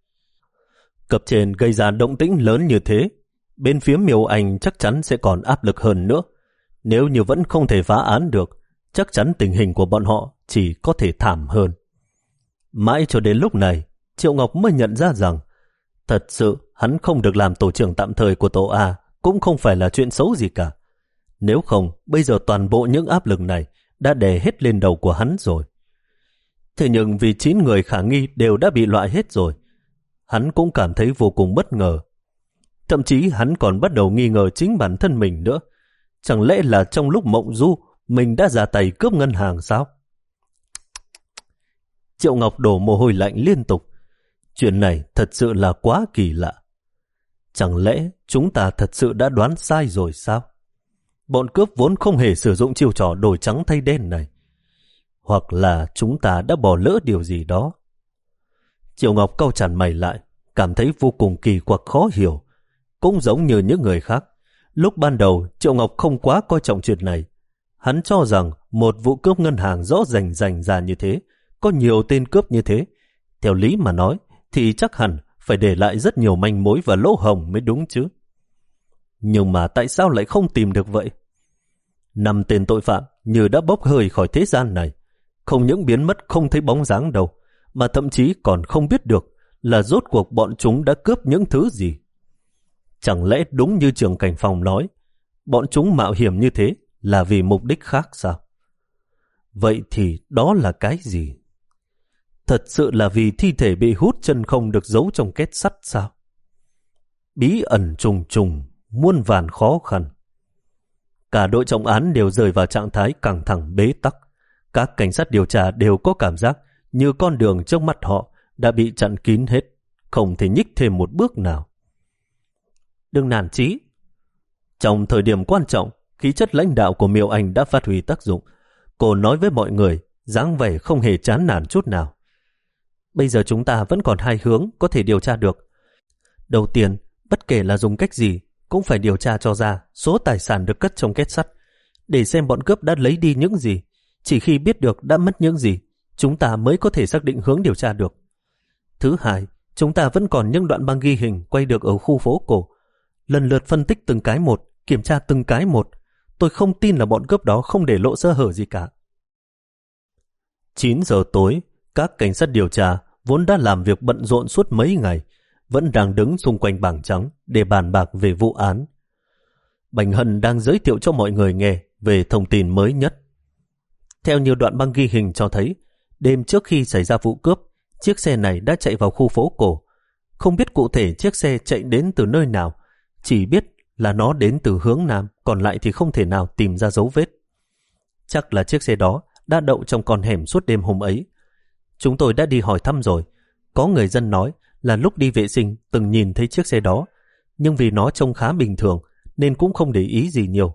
Cấp trên gây ra động tĩnh lớn như thế, bên phía Miêu Anh chắc chắn sẽ còn áp lực hơn nữa. Nếu như vẫn không thể phá án được, chắc chắn tình hình của bọn họ chỉ có thể thảm hơn. Mãi cho đến lúc này, Triệu Ngọc mới nhận ra rằng thật sự hắn không được làm tổ trưởng tạm thời của tổ A cũng không phải là chuyện xấu gì cả. Nếu không, bây giờ toàn bộ những áp lực này đã đè hết lên đầu của hắn rồi. Thế nhưng vì chín người khả nghi đều đã bị loại hết rồi, hắn cũng cảm thấy vô cùng bất ngờ. Thậm chí hắn còn bắt đầu nghi ngờ chính bản thân mình nữa. Chẳng lẽ là trong lúc mộng du mình đã ra tay cướp ngân hàng sao? Triệu Ngọc đổ mồ hôi lạnh liên tục. Chuyện này thật sự là quá kỳ lạ. Chẳng lẽ chúng ta thật sự đã đoán sai rồi sao? Bọn cướp vốn không hề sử dụng chiêu trò đổi trắng thay đen này. Hoặc là chúng ta đã bỏ lỡ điều gì đó. Triệu Ngọc cau chặt mày lại, cảm thấy vô cùng kỳ quặc khó hiểu. Cũng giống như những người khác, lúc ban đầu Triệu Ngọc không quá coi trọng chuyện này. Hắn cho rằng một vụ cướp ngân hàng rõ rành rành ra như thế, có nhiều tên cướp như thế, theo lý mà nói thì chắc hẳn phải để lại rất nhiều manh mối và lỗ hổng mới đúng chứ. Nhưng mà tại sao lại không tìm được vậy? Năm tên tội phạm như đã bốc hơi khỏi thế gian này, không những biến mất không thấy bóng dáng đâu, mà thậm chí còn không biết được là rốt cuộc bọn chúng đã cướp những thứ gì. Chẳng lẽ đúng như trưởng cảnh phòng nói, bọn chúng mạo hiểm như thế là vì mục đích khác sao? Vậy thì đó là cái gì? Thật sự là vì thi thể bị hút chân không được giấu trong két sắt sao? Bí ẩn trùng trùng, muôn vàn khó khăn. Cả đội trọng án đều rơi vào trạng thái căng thẳng bế tắc. Các cảnh sát điều tra đều có cảm giác như con đường trước mắt họ đã bị chặn kín hết, không thể nhích thêm một bước nào. Đừng nản chí. Trong thời điểm quan trọng, khí chất lãnh đạo của Miêu Anh đã phát huy tác dụng. Cô nói với mọi người, dáng vẻ không hề chán nản chút nào. Bây giờ chúng ta vẫn còn hai hướng có thể điều tra được. Đầu tiên, bất kể là dùng cách gì, cũng phải điều tra cho ra số tài sản được cất trong két sắt, để xem bọn cướp đã lấy đi những gì. Chỉ khi biết được đã mất những gì, chúng ta mới có thể xác định hướng điều tra được. Thứ hai, chúng ta vẫn còn những đoạn băng ghi hình quay được ở khu phố cổ. Lần lượt phân tích từng cái một, kiểm tra từng cái một. Tôi không tin là bọn cướp đó không để lộ sơ hở gì cả. chín giờ tối, các cảnh sát điều tra vốn đã làm việc bận rộn suốt mấy ngày, vẫn đang đứng xung quanh bảng trắng để bàn bạc về vụ án. Bành Hân đang giới thiệu cho mọi người nghe về thông tin mới nhất. Theo nhiều đoạn băng ghi hình cho thấy, đêm trước khi xảy ra vụ cướp, chiếc xe này đã chạy vào khu phố cổ. Không biết cụ thể chiếc xe chạy đến từ nơi nào, chỉ biết là nó đến từ hướng Nam, còn lại thì không thể nào tìm ra dấu vết. Chắc là chiếc xe đó đã đậu trong con hẻm suốt đêm hôm ấy. Chúng tôi đã đi hỏi thăm rồi. Có người dân nói là lúc đi vệ sinh từng nhìn thấy chiếc xe đó, nhưng vì nó trông khá bình thường nên cũng không để ý gì nhiều.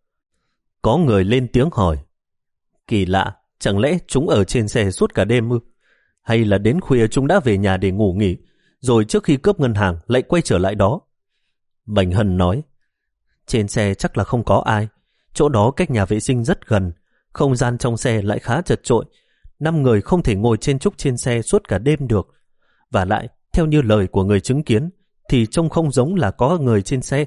Có người lên tiếng hỏi, kỳ lạ, chẳng lẽ chúng ở trên xe suốt cả đêm ư? Hay là đến khuya chúng đã về nhà để ngủ nghỉ, rồi trước khi cướp ngân hàng lại quay trở lại đó? Bành Hân nói, trên xe chắc là không có ai. Chỗ đó cách nhà vệ sinh rất gần, không gian trong xe lại khá chật chội. Năm người không thể ngồi trên trúc trên xe suốt cả đêm được. Và lại, theo như lời của người chứng kiến, thì trông không giống là có người trên xe.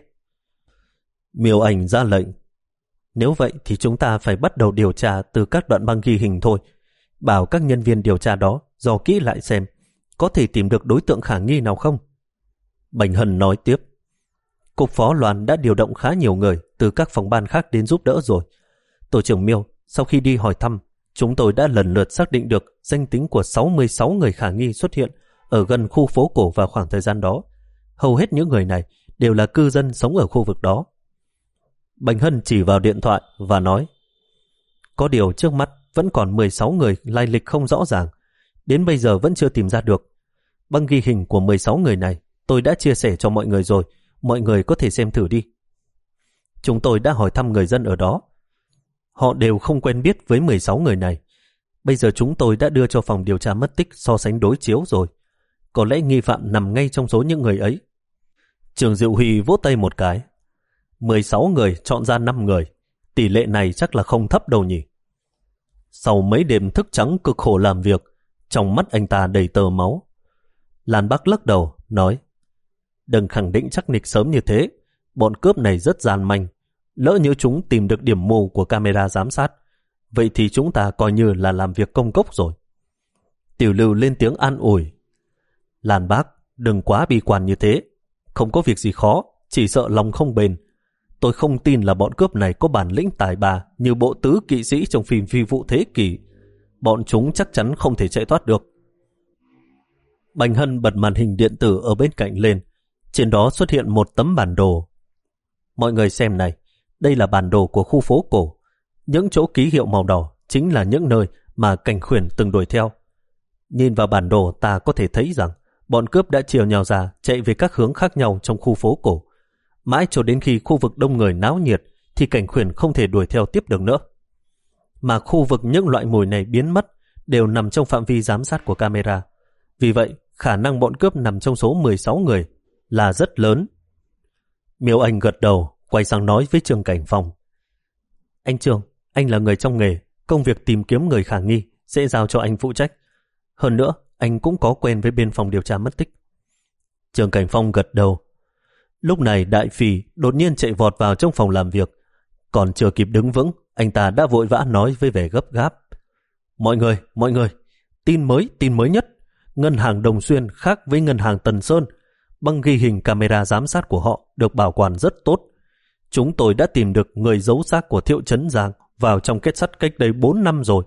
Miêu Anh ra lệnh, nếu vậy thì chúng ta phải bắt đầu điều tra từ các đoạn băng ghi hình thôi. Bảo các nhân viên điều tra đó dò kỹ lại xem có thể tìm được đối tượng khả nghi nào không. Bành Hân nói tiếp, Cục Phó Loan đã điều động khá nhiều người từ các phòng ban khác đến giúp đỡ rồi. Tổ trưởng Miêu, sau khi đi hỏi thăm, chúng tôi đã lần lượt xác định được danh tính của sáu mươi sáu người khả nghi xuất hiện ở gần khu phố cổ vào khoảng thời gian đó. Hầu hết những người này đều là cư dân sống ở khu vực đó. Bành Hân chỉ vào điện thoại và nói, có điều trước mắt vẫn còn mười sáu người lai lịch không rõ ràng, đến bây giờ vẫn chưa tìm ra được. Băng ghi hình của mười sáu người này tôi đã chia sẻ cho mọi người rồi, mọi người có thể xem thử đi. Chúng tôi đã hỏi thăm người dân ở đó. Họ đều không quen biết với mười sáu người này. Bây giờ chúng tôi đã đưa cho phòng điều tra mất tích so sánh đối chiếu rồi. Có lẽ nghi phạm nằm ngay trong số những người ấy. Trường Diệu Huy vỗ tay một cái. mười sáu người chọn ra năm người. Tỷ lệ này chắc là không thấp đâu nhỉ. Sau mấy đêm thức trắng cực khổ làm việc, trong mắt anh ta đầy tơ máu. Lan Bắc lắc đầu, nói, đừng khẳng định chắc nịch sớm như thế. Bọn cướp này rất gian manh. Lỡ như chúng tìm được điểm mù của camera giám sát, vậy thì chúng ta coi như là làm việc công cốc rồi. Tiểu Lưu lên tiếng an ủi. Lan Bác, đừng quá bi quan như thế. Không có việc gì khó, chỉ sợ lòng không bền. Tôi không tin là bọn cướp này có bản lĩnh tài ba như bộ tứ kỵ sĩ trong phim Phi vụ thế kỷ. Bọn chúng chắc chắn không thể chạy thoát được. Bành Hân bật màn hình điện tử ở bên cạnh lên. Trên đó xuất hiện một tấm bản đồ. Mọi người xem này, đây là bản đồ của khu phố cổ. Những chỗ ký hiệu màu đỏ chính là những nơi mà Cảnh Khuyển từng đuổi theo. Nhìn vào bản đồ ta có thể thấy rằng bọn cướp đã chia nhau ra chạy về các hướng khác nhau trong khu phố cổ. Mãi cho đến khi khu vực đông người náo nhiệt thì Cảnh Khuyển không thể đuổi theo tiếp được nữa. Mà khu vực những loại mồi này biến mất đều nằm trong phạm vi giám sát của camera. Vì vậy, khả năng bọn cướp nằm trong số mười sáu người là rất lớn. Miêu Anh gật đầu, quay sang nói với Trương Cảnh Phong. Anh Trương, anh là người trong nghề, công việc tìm kiếm người khả nghi sẽ giao cho anh phụ trách. Hơn nữa, anh cũng có quen với bên phòng điều tra mất tích. Trương Cảnh Phong gật đầu. Lúc này Đại Phì đột nhiên chạy vọt vào trong phòng làm việc. Còn chưa kịp đứng vững, anh ta đã vội vã nói với vẻ gấp gáp. Mọi người, mọi người, tin mới, tin mới nhất. Ngân hàng Đồng Xuyên khác với ngân hàng Tần Sơn. Băng ghi hình camera giám sát của họ được bảo quản rất tốt. Chúng tôi đã tìm được người giấu xác của Thiệu Trấn Giang vào trong kết sắt cách đây bốn năm rồi.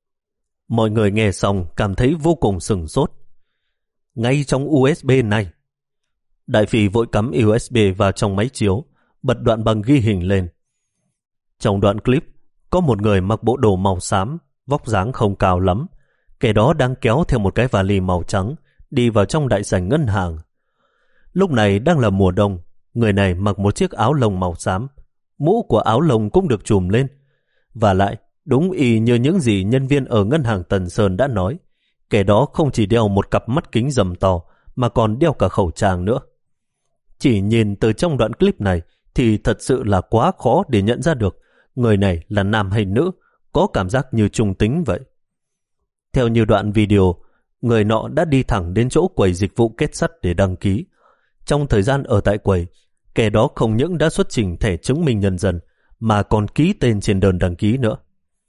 Mọi người nghe xong cảm thấy vô cùng sửng sốt. Ngay trong u ét bê này. Đại Phì vội cắm u ét bê vào trong máy chiếu, bật đoạn băng ghi hình lên. Trong đoạn clip, có một người mặc bộ đồ màu xám, vóc dáng không cao lắm. Kẻ đó đang kéo theo một cái vali màu trắng, đi vào trong đại sảnh ngân hàng. Lúc này đang là mùa đông, người này mặc một chiếc áo lông màu xám, mũ của áo lông cũng được trùm lên. Và lại, đúng y như những gì nhân viên ở ngân hàng Tần Sơn đã nói, kẻ đó không chỉ đeo một cặp mắt kính rầm to, mà còn đeo cả khẩu trang nữa. Chỉ nhìn từ trong đoạn clip này thì thật sự là quá khó để nhận ra được người này là nam hay nữ, có cảm giác như trung tính vậy. Theo như đoạn video, người nọ đã đi thẳng đến chỗ quầy dịch vụ kết sắt để đăng ký. Trong thời gian ở tại quầy, kẻ đó không những đã xuất trình thẻ chứng minh nhân dân mà còn ký tên trên đơn đăng ký nữa.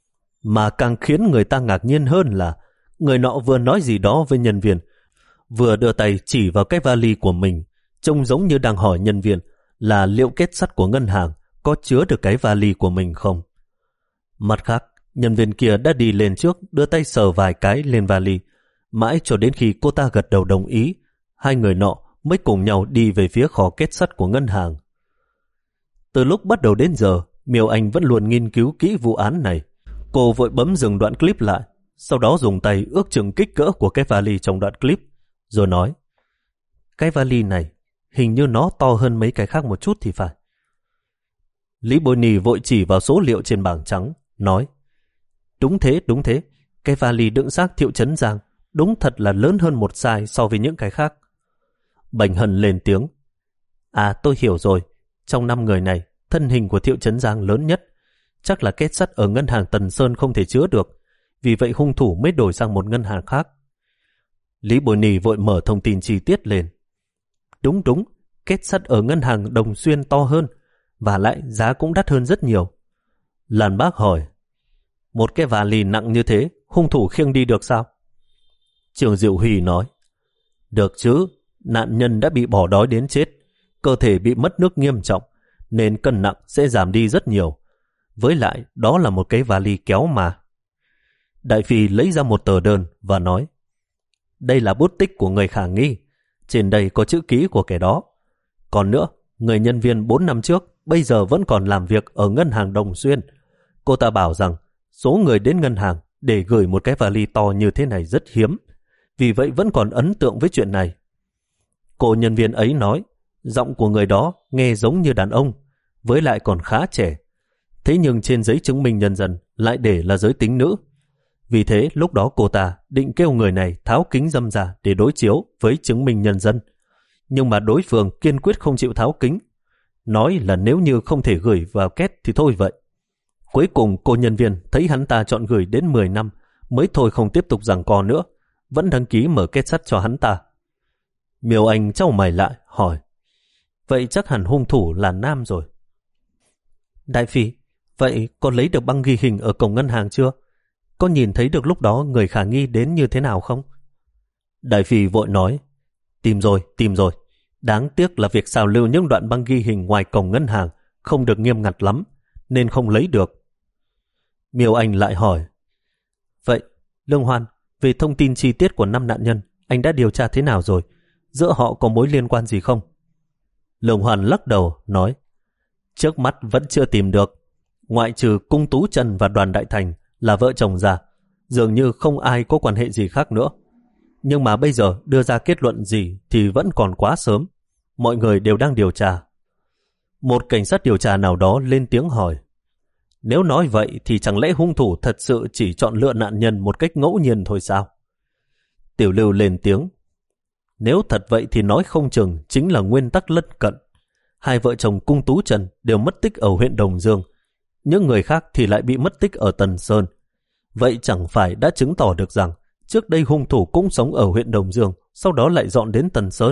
Mà càng khiến người ta ngạc nhiên hơn là người nọ vừa nói gì đó với nhân viên, vừa đưa tay chỉ vào cái vali của mình, trông giống như đang hỏi nhân viên là liệu kết sắt của ngân hàng có chứa được cái vali của mình không. Mặt khác, nhân viên kia đã đi lên trước đưa tay sờ vài cái lên vali, mãi cho đến khi cô ta gật đầu đồng ý, hai người nọ mới cùng nhau đi về phía kho kết sắt của ngân hàng. Từ lúc bắt đầu đến giờ, Miêu Anh vẫn luôn nghiên cứu kỹ vụ án này. Cô vội bấm dừng đoạn clip lại, sau đó dùng tay ước chừng kích cỡ của cái vali trong đoạn clip, rồi nói: cái vali này hình như nó to hơn mấy cái khác một chút thì phải. Lý Bội Nì vội chỉ vào số liệu trên bảng trắng, nói: đúng thế, đúng thế, cái vali đựng xác Thiệu Chấn Giang đúng thật là lớn hơn một size so với những cái khác. Bành Hân lên tiếng: à, tôi hiểu rồi, trong năm người này, thân hình của Thiệu Chấn Giang lớn nhất, chắc là kết sắt ở ngân hàng Tần Sơn không thể chứa được, vì vậy hung thủ mới đổi sang một ngân hàng khác. Lý Bội Nì vội mở thông tin chi tiết lên: đúng đúng, kết sắt ở ngân hàng Đồng Xuyên to hơn, và lại giá cũng đắt hơn rất nhiều. Lan Bác hỏi: một cái vali nặng như thế, hung thủ khiêng đi được sao? Trường Diệu Huy nói: được chứ, nạn nhân đã bị bỏ đói đến chết, cơ thể bị mất nước nghiêm trọng, nên cân nặng sẽ giảm đi rất nhiều. Với lại, đó là một cái vali kéo mà. Đại Phi lấy ra một tờ đơn và nói: đây là bút tích của người khả nghi, trên đây có chữ ký của kẻ đó. Còn nữa, người nhân viên bốn năm trước bây giờ vẫn còn làm việc ở ngân hàng Đồng Xuyên. Cô ta bảo rằng số người đến ngân hàng để gửi một cái vali to như thế này rất hiếm, vì vậy vẫn còn ấn tượng với chuyện này. Cô nhân viên ấy nói giọng của người đó nghe giống như đàn ông, với lại còn khá trẻ. Thế nhưng trên giấy chứng minh nhân dân lại để là giới tính nữ. Vì thế lúc đó cô ta định kêu người này tháo kính râm ra để đối chiếu với chứng minh nhân dân. Nhưng mà đối phương kiên quyết không chịu tháo kính, nói là nếu như không thể gửi vào két thì thôi vậy. Cuối cùng cô nhân viên thấy hắn ta chọn gửi đến mười năm mới thôi không tiếp tục giằng co nữa, vẫn đăng ký mở két sắt cho hắn ta. Miêu Anh chau mày lại hỏi: vậy chắc hẳn hung thủ là nam rồi. Đại Phi, vậy con lấy được băng ghi hình ở cổng ngân hàng chưa? Có nhìn thấy được lúc đó người khả nghi đến như thế nào không? Đại Phi vội nói: tìm rồi, tìm rồi. Đáng tiếc là việc xào lưu những đoạn băng ghi hình ngoài cổng ngân hàng không được nghiêm ngặt lắm, nên không lấy được. Miêu Anh lại hỏi: vậy, Lương Hoan, về thông tin chi tiết của năm nạn nhân, anh đã điều tra thế nào rồi? Giữa họ có mối liên quan gì không? Lương Hoan lắc đầu, nói: trước mắt vẫn chưa tìm được. Ngoại trừ Cung Tú Trần và Đoàn Đại Thành là vợ chồng già, dường như không ai có quan hệ gì khác nữa. Nhưng mà bây giờ đưa ra kết luận gì thì vẫn còn quá sớm. Mọi người đều đang điều tra. Một cảnh sát điều tra nào đó lên tiếng hỏi: nếu nói vậy thì chẳng lẽ hung thủ thật sự chỉ chọn lựa nạn nhân một cách ngẫu nhiên thôi sao? Tiểu Lưu lên tiếng: nếu thật vậy thì nói không chừng chính là nguyên tắc lân cận. Hai vợ chồng Cung Tú Trần đều mất tích ở huyện Đồng Dương, những người khác thì lại bị mất tích ở Tần Sơn. Vậy chẳng phải đã chứng tỏ được rằng trước đây hung thủ cũng sống ở huyện Đồng Dương, sau đó lại dọn đến Tần Sơn?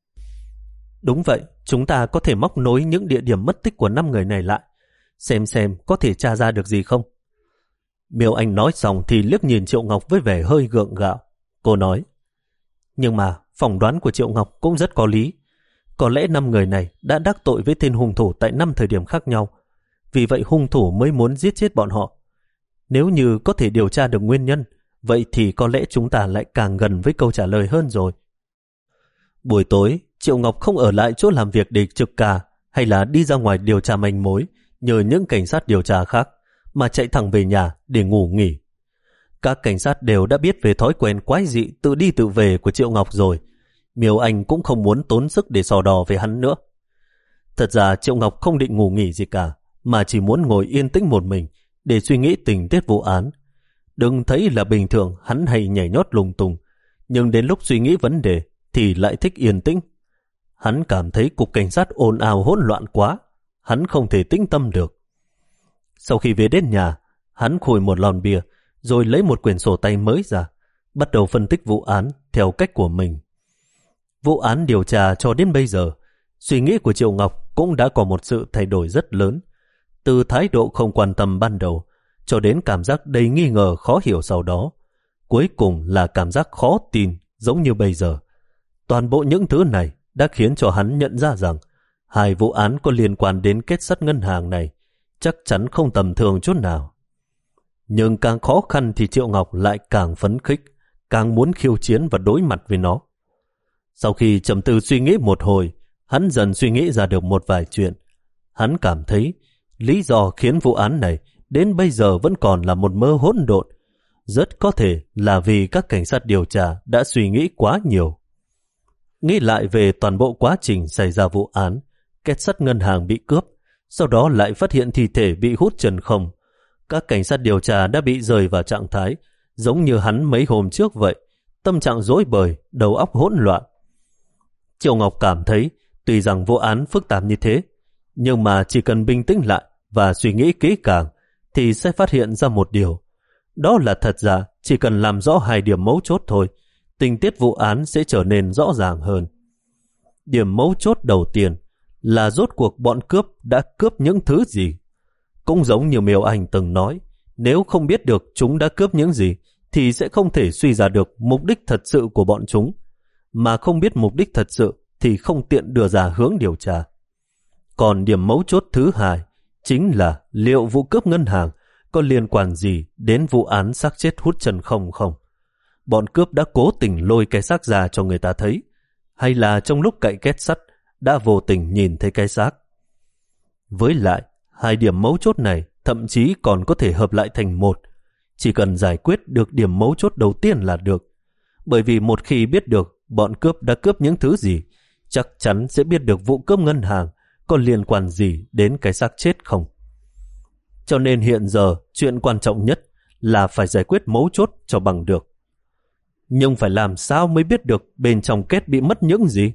Đúng vậy, chúng ta có thể móc nối những địa điểm mất tích của năm người này lại, xem xem có thể tra ra được gì không. Miêu Anh nói xong thì liếc nhìn Triệu Ngọc với vẻ hơi gượng gạo. Cô nói: nhưng mà phỏng đoán của Triệu Ngọc cũng rất có lý. Có lẽ năm người này đã đắc tội với tên hung thủ tại năm thời điểm khác nhau, vì vậy hung thủ mới muốn giết chết bọn họ. Nếu như có thể điều tra được nguyên nhân, vậy thì có lẽ chúng ta lại càng gần với câu trả lời hơn rồi. Buổi tối, Triệu Ngọc không ở lại chỗ làm việc để trực ca hay là đi ra ngoài điều tra manh mối nhờ những cảnh sát điều tra khác, mà chạy thẳng về nhà để ngủ nghỉ. Các cảnh sát đều đã biết về thói quen quái dị tự đi tự về của Triệu Ngọc rồi. Miêu Anh cũng không muốn tốn sức để sò đò về hắn nữa. Thật ra Triệu Ngọc không định ngủ nghỉ gì cả, mà chỉ muốn ngồi yên tĩnh một mình để suy nghĩ tình tiết vụ án. Đừng thấy là bình thường hắn hay nhảy nhót lung tung, nhưng đến lúc suy nghĩ vấn đề thì lại thích yên tĩnh. Hắn cảm thấy cục cảnh sát ồn ào hỗn loạn quá, hắn không thể tĩnh tâm được. Sau khi về đến nhà, hắn khui một lon bia, rồi lấy một quyển sổ tay mới ra, bắt đầu phân tích vụ án theo cách của mình. Vụ án điều tra cho đến bây giờ, suy nghĩ của Triệu Ngọc cũng đã có một sự thay đổi rất lớn. Từ thái độ không quan tâm ban đầu, cho đến cảm giác đầy nghi ngờ khó hiểu sau đó, cuối cùng là cảm giác khó tin giống như bây giờ. Toàn bộ những thứ này đã khiến cho hắn nhận ra rằng hai vụ án có liên quan đến kết sắt ngân hàng này chắc chắn không tầm thường chút nào. Nhưng càng khó khăn thì Triệu Ngọc lại càng phấn khích, càng muốn khiêu chiến và đối mặt với nó. Sau khi trầm tư suy nghĩ một hồi, hắn dần suy nghĩ ra được một vài chuyện. Hắn cảm thấy lý do khiến vụ án này đến bây giờ vẫn còn là một mơ hỗn độn. Rất có thể là vì các cảnh sát điều tra đã suy nghĩ quá nhiều. Nghĩ lại về toàn bộ quá trình xảy ra vụ án, két sắt ngân hàng bị cướp, sau đó lại phát hiện thi thể bị hút chân không. Các cảnh sát điều tra đã bị rơi vào trạng thái giống như hắn mấy hôm trước vậy, tâm trạng rối bời, đầu óc hỗn loạn. Triệu Ngọc cảm thấy tuy rằng vụ án phức tạp như thế, nhưng mà chỉ cần bình tĩnh lại và suy nghĩ kỹ càng thì sẽ phát hiện ra một điều. Đó là thật ra chỉ cần làm rõ hai điểm mấu chốt thôi, tình tiết vụ án sẽ trở nên rõ ràng hơn. Điểm mấu chốt đầu tiên là rốt cuộc bọn cướp đã cướp những thứ gì. Cũng giống như Miêu Anh từng nói, nếu không biết được chúng đã cướp những gì thì sẽ không thể suy ra được mục đích thật sự của bọn chúng. Mà không biết mục đích thật sự thì không tiện đưa ra hướng điều tra. Còn điểm mấu chốt thứ hai chính là liệu vụ cướp ngân hàng có liên quan gì đến vụ án xác chết hút chân không không? Bọn cướp đã cố tình lôi cái xác ra cho người ta thấy, hay là trong lúc cậy két sắt đã vô tình nhìn thấy cái xác? Với lại, hai điểm mấu chốt này thậm chí còn có thể hợp lại thành một. Chỉ cần giải quyết được điểm mấu chốt đầu tiên là được. Bởi vì một khi biết được bọn cướp đã cướp những thứ gì, chắc chắn sẽ biết được vụ cướp ngân hàng có liên quan gì đến cái xác chết không. Cho nên hiện giờ chuyện quan trọng nhất là phải giải quyết mấu chốt cho bằng được. Nhưng phải làm sao mới biết được bên trong két bị mất những gì?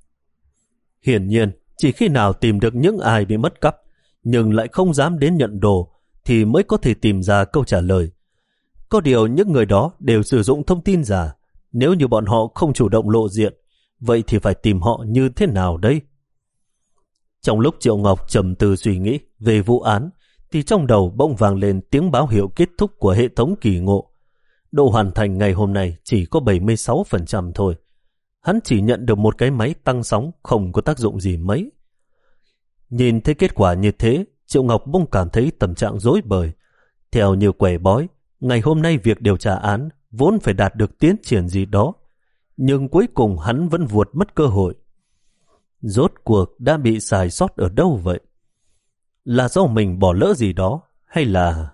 Hiển nhiên, chỉ khi nào tìm được những ai bị mất cắp nhưng lại không dám đến nhận đồ thì mới có thể tìm ra câu trả lời. Có điều những người đó đều sử dụng thông tin giả. Nếu như bọn họ không chủ động lộ diện, vậy thì phải tìm họ như thế nào đây? Trong lúc Triệu Ngọc trầm tư suy nghĩ về vụ án thì trong đầu bỗng vang lên tiếng báo hiệu kết thúc của hệ thống kỳ ngộ. Độ hoàn thành ngày hôm nay chỉ có bảy mươi sáu phần trăm thôi. Hắn chỉ nhận được một cái máy tăng sóng không có tác dụng gì mấy. Nhìn thấy kết quả như thế, Triệu Ngọc bỗng cảm thấy tâm trạng rối bời. Theo như quẻ bói, ngày hôm nay việc điều tra án vốn phải đạt được tiến triển gì đó, nhưng cuối cùng hắn vẫn vuột mất cơ hội. Rốt cuộc đã bị sai sót ở đâu vậy? Là do mình bỏ lỡ gì đó, hay là...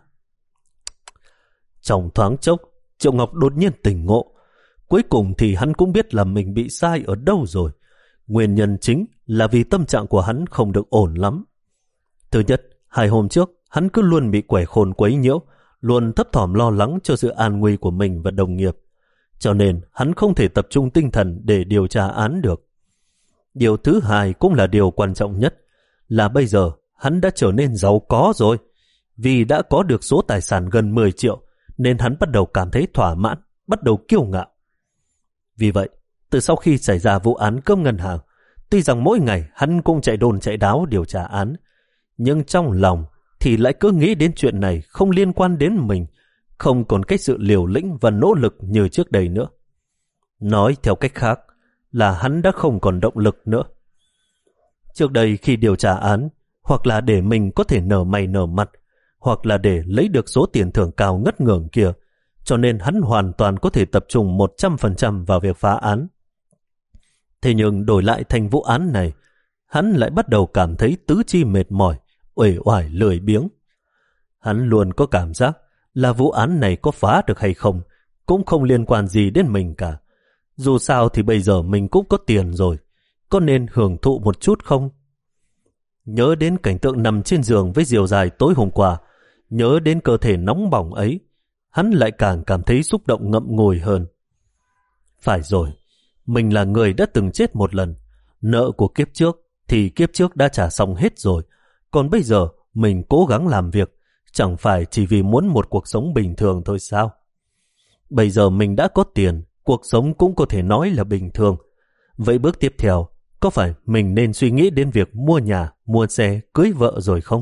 Trong thoáng chốc, Triệu Ngọc đột nhiên tỉnh ngộ. Cuối cùng thì hắn cũng biết là mình bị sai ở đâu rồi. Nguyên nhân chính là vì tâm trạng của hắn không được ổn lắm. Thứ nhất, hai hôm trước, hắn cứ luôn bị quẻ khôn quấy nhiễu, luôn thấp thỏm lo lắng cho sự an nguy của mình và đồng nghiệp. Cho nên hắn không thể tập trung tinh thần để điều tra án được. Điều thứ hai cũng là điều quan trọng nhất, là bây giờ hắn đã trở nên giàu có rồi. Vì đã có được số tài sản gần mười triệu, nên hắn bắt đầu cảm thấy thỏa mãn, bắt đầu kiêu ngạo. Vì vậy, từ sau khi xảy ra vụ án cướp ngân hàng, tuy rằng mỗi ngày hắn cũng chạy đôn chạy đáo điều tra án, nhưng trong lòng thì lại cứ nghĩ đến chuyện này không liên quan đến mình, không còn cái sự liều lĩnh và nỗ lực như trước đây nữa. Nói theo cách khác là hắn đã không còn động lực nữa. Trước đây khi điều tra án, hoặc là để mình có thể nở mày nở mặt, hoặc là để lấy được số tiền thưởng cao ngất ngưởng kia, cho nên hắn hoàn toàn có thể tập trung một trăm phần trăm vào việc phá án. Thế nhưng đổi lại thành vụ án này, hắn lại bắt đầu cảm thấy tứ chi mệt mỏi, uể oải lười biếng. Hắn luôn có cảm giác là vụ án này có phá được hay không cũng không liên quan gì đến mình cả. Dù sao thì bây giờ mình cũng có tiền rồi, có nên hưởng thụ một chút không? Nhớ đến cảnh tượng nằm trên giường với Diều Dài tối hôm qua, nhớ đến cơ thể nóng bỏng ấy, hắn lại càng cảm thấy xúc động ngậm ngùi hơn. Phải rồi, mình là người đã từng chết một lần, nợ của kiếp trước thì kiếp trước đã trả xong hết rồi, còn bây giờ mình cố gắng làm việc, chẳng phải chỉ vì muốn một cuộc sống bình thường thôi sao? Bây giờ mình đã có tiền, cuộc sống cũng có thể nói là bình thường. Vậy bước tiếp theo, có phải mình nên suy nghĩ đến việc mua nhà, mua xe, cưới vợ rồi không?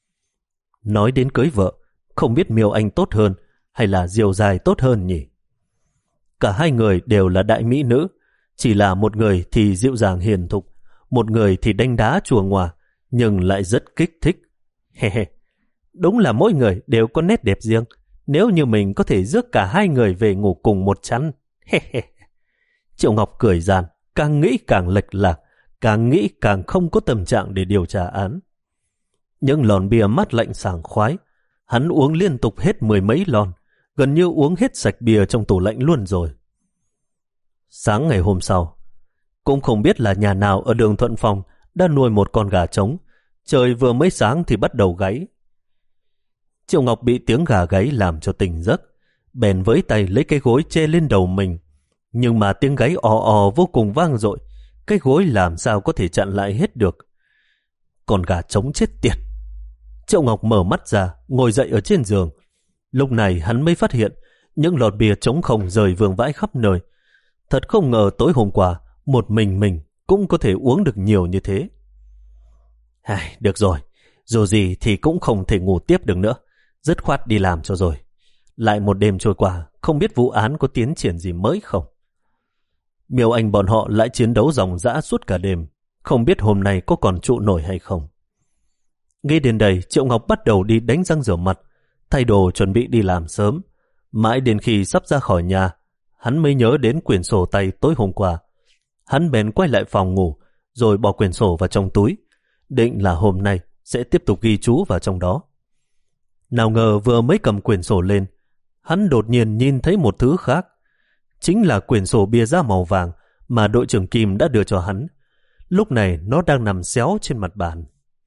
Nói đến cưới vợ, không biết Miêu Anh tốt hơn hay là Diều Dài tốt hơn nhỉ? Cả hai người đều là đại mỹ nữ, chỉ là một người thì dịu dàng hiền thục, một người thì đanh đá chùa ngoà, nhưng lại rất kích thích. He he, đúng là mỗi người đều có nét đẹp riêng. Nếu như mình có thể rước cả hai người về ngủ cùng một chăn. He he. Triệu Ngọc cười gian, càng nghĩ càng lệch lạc, càng nghĩ càng không có tâm trạng để điều tra án. Những lon bia mát lạnh sảng khoái, hắn uống liên tục hết mười mấy lon, gần như uống hết sạch bia trong tủ lạnh luôn rồi. Sáng ngày hôm sau, cũng không biết là nhà nào ở đường Thuận Phong đã nuôi một con gà trống, trời vừa mới sáng thì bắt đầu gáy. Triệu Ngọc bị tiếng gà gáy làm cho tỉnh giấc, bèn với tay lấy cái gối che lên đầu mình. Nhưng mà tiếng gáy ò ò vô cùng vang dội, cái gối làm sao có thể chặn lại hết được. Con gà trống chết tiệt. Triệu Ngọc mở mắt ra, ngồi dậy ở trên giường. Lúc này hắn mới phát hiện những lọt bia trống không rơi vương vãi khắp nơi. Thật không ngờ tối hôm qua một mình mình cũng có thể uống được nhiều như thế. Ai, được rồi, dù gì thì cũng không thể ngủ tiếp được nữa, dứt khoát đi làm cho rồi. Lại một đêm trôi qua, không biết vụ án có tiến triển gì mới không. Miêu Anh bọn họ lại chiến đấu ròng rã suốt cả đêm, không biết hôm nay có còn trụ nổi hay không. Ngay đến đây, Triệu Ngọc bắt đầu đi đánh răng rửa mặt, thay đồ chuẩn bị đi làm sớm. Mãi đến khi sắp ra khỏi nhà, hắn mới nhớ đến quyển sổ tay tối hôm qua. Hắn bèn quay lại phòng ngủ, rồi bỏ quyển sổ vào trong túi, định là hôm nay sẽ tiếp tục ghi chú vào trong đó. Nào ngờ vừa mới cầm quyển sổ lên, hắn đột nhiên nhìn thấy một thứ khác. Chính là quyển sổ bia da màu vàng mà đội trưởng Kim đã đưa cho hắn. Lúc này nó đang nằm xéo trên mặt bàn.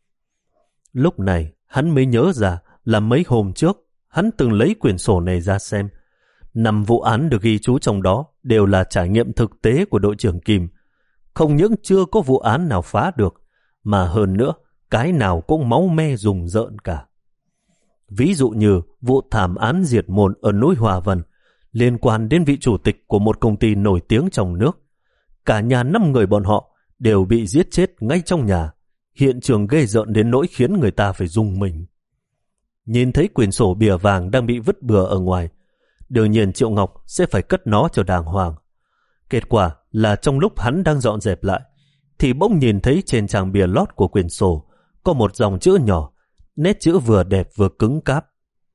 Lúc này hắn mới nhớ ra là mấy hôm trước hắn từng lấy quyển sổ này ra xem. Năm vụ án được ghi chú trong đó đều là trải nghiệm thực tế của đội trưởng Kim. Không những chưa có vụ án nào phá được, mà hơn nữa cái nào cũng máu me rùng rợn cả. Ví dụ như vụ thảm án diệt môn ở núi Hòa Vân liên quan đến vị chủ tịch của một công ty nổi tiếng trong nước. Cả nhà năm người bọn họ đều bị giết chết ngay trong nhà. Hiện trường ghê rợn đến nỗi khiến người ta phải rùng mình. Nhìn thấy quyển sổ bìa vàng đang bị vứt bừa ở ngoài, đương nhiên Triệu Ngọc sẽ phải cất nó cho đàng hoàng. Kết quả là trong lúc hắn đang dọn dẹp lại, thì bỗng nhìn thấy trên trang bìa lót của quyển sổ có một dòng chữ nhỏ, nét chữ vừa đẹp vừa cứng cáp.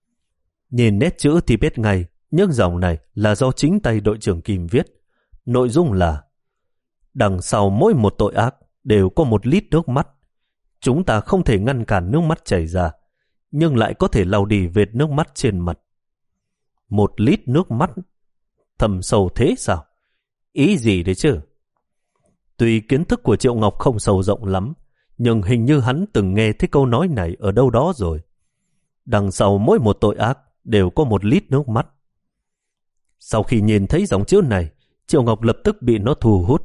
Nhìn nét chữ thì biết ngay những dòng này là do chính tay đội trưởng Kim viết. Nội dung là: đằng sau mỗi một tội ác đều có một lít nước mắt. Chúng ta không thể ngăn cản nước mắt chảy ra, nhưng lại có thể lau đi vệt nước mắt trên mặt. Một lít nước mắt? Thầm sâu thế sao? Ý gì đấy chứ? Tuy kiến thức của Triệu Ngọc không sâu rộng lắm, nhưng hình như hắn từng nghe thấy câu nói này ở đâu đó rồi. Đằng sau mỗi một tội ác đều có một lít nước mắt. Sau khi nhìn thấy dòng chữ này, Triệu Ngọc lập tức bị nó thu hút.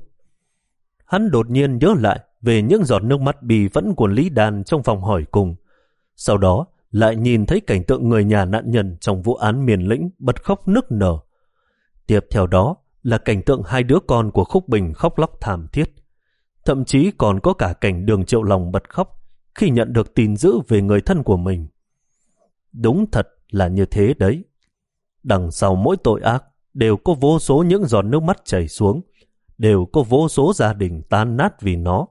Hắn đột nhiên nhớ lại về những giọt nước mắt bì vẫn của Lý Đan trong phòng hỏi cùng. Sau đó lại nhìn thấy cảnh tượng người nhà nạn nhân trong vụ án Miền Lĩnh bật khóc nức nở. Tiếp theo đó là cảnh tượng hai đứa con của Khúc Bình khóc lóc thảm thiết. Thậm chí còn có cả cảnh Đường Triệu Long bật khóc khi nhận được tin dữ về người thân của mình. Đúng thật là như thế đấy. Đằng sau mỗi tội ác đều có vô số những giọt nước mắt chảy xuống, đều có vô số gia đình tan nát vì nó.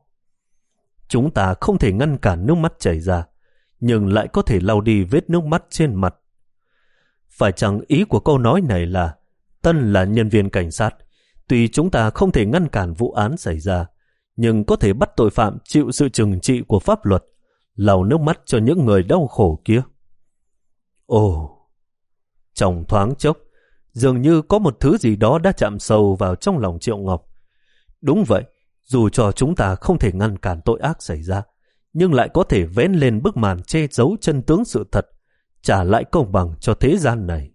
Chúng ta không thể ngăn cản nước mắt chảy ra, nhưng lại có thể lau đi vết nước mắt trên mặt. Phải chăng ý của câu nói này là Tân là nhân viên cảnh sát, tuy chúng ta không thể ngăn cản vụ án xảy ra, nhưng có thể bắt tội phạm chịu sự trừng trị của pháp luật, lau nước mắt cho những người đau khổ kia. Ồ! Trong thoáng chốc, dường như có một thứ gì đó đã chạm sâu vào trong lòng Triệu Ngọc. Đúng vậy, dù cho chúng ta không thể ngăn cản tội ác xảy ra, nhưng lại có thể vén lên bức màn che giấu chân tướng sự thật, trả lại công bằng cho thế gian này.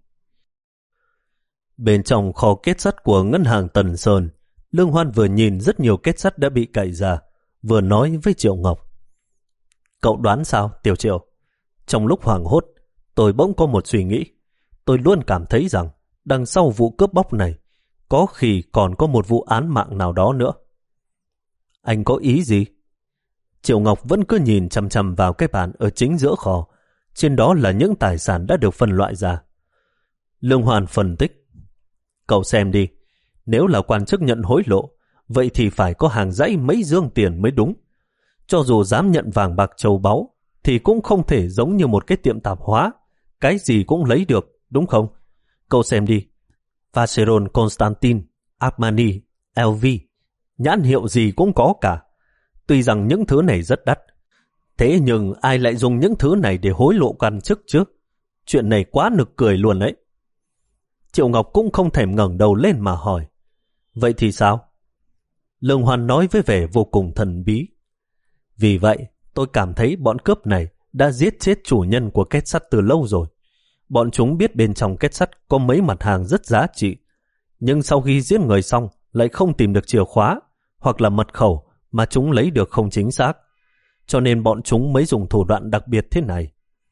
Bên trong kho kết sắt của ngân hàng Tần Sơn, Lương Hoan vừa nhìn rất nhiều kết sắt đã bị cạy ra, vừa nói với Triệu Ngọc. Cậu đoán sao, Tiểu Triệu? Trong lúc hoảng hốt, tôi bỗng có một suy nghĩ. Tôi luôn cảm thấy rằng đằng sau vụ cướp bóc này có khi còn có một vụ án mạng nào đó nữa. Anh có ý gì? Triệu Ngọc vẫn cứ nhìn chằm chằm vào cái bàn ở chính giữa kho. Trên đó là những tài sản đã được phân loại ra. Lương Hoan phân tích. Cậu xem đi, nếu là quan chức nhận hối lộ, vậy thì phải có hàng dãy mấy dương tiền mới đúng. Cho dù dám nhận vàng bạc châu báu, thì cũng không thể giống như một cái tiệm tạp hóa, cái gì cũng lấy được, đúng không? Cậu xem đi, Vacheron Constantin, Armani, L V, nhãn hiệu gì cũng có cả. Tuy rằng những thứ này rất đắt, Thế nhưng ai lại dùng những thứ này để hối lộ quan chức chứ? Chuyện này quá nực cười luôn đấy. Triệu Ngọc cũng không thèm ngẩng đầu lên mà hỏi. Vậy thì sao? Lương Hoan nói với vẻ vô cùng thần bí. Vì vậy, tôi cảm thấy bọn cướp này đã giết chết chủ nhân của két sắt từ lâu rồi. Bọn chúng biết bên trong két sắt có mấy mặt hàng rất giá trị, nhưng sau khi giết người xong lại không tìm được chìa khóa hoặc là mật khẩu mà chúng lấy được không chính xác. Cho nên bọn chúng mới dùng thủ đoạn đặc biệt thế này.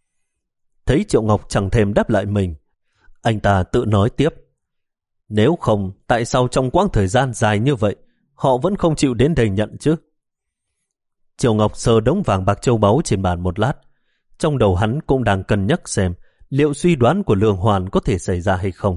Thấy Triệu Ngọc chẳng thèm đáp lại mình, anh ta tự nói tiếp. Nếu không, tại sao trong quãng thời gian dài như vậy họ vẫn không chịu đến đây nhận chứ? Triệu Ngọc sờ đống vàng bạc châu báu trên bàn một lát. Trong đầu hắn cũng đang cân nhắc xem liệu suy đoán của Lương Hoàn có thể xảy ra hay không.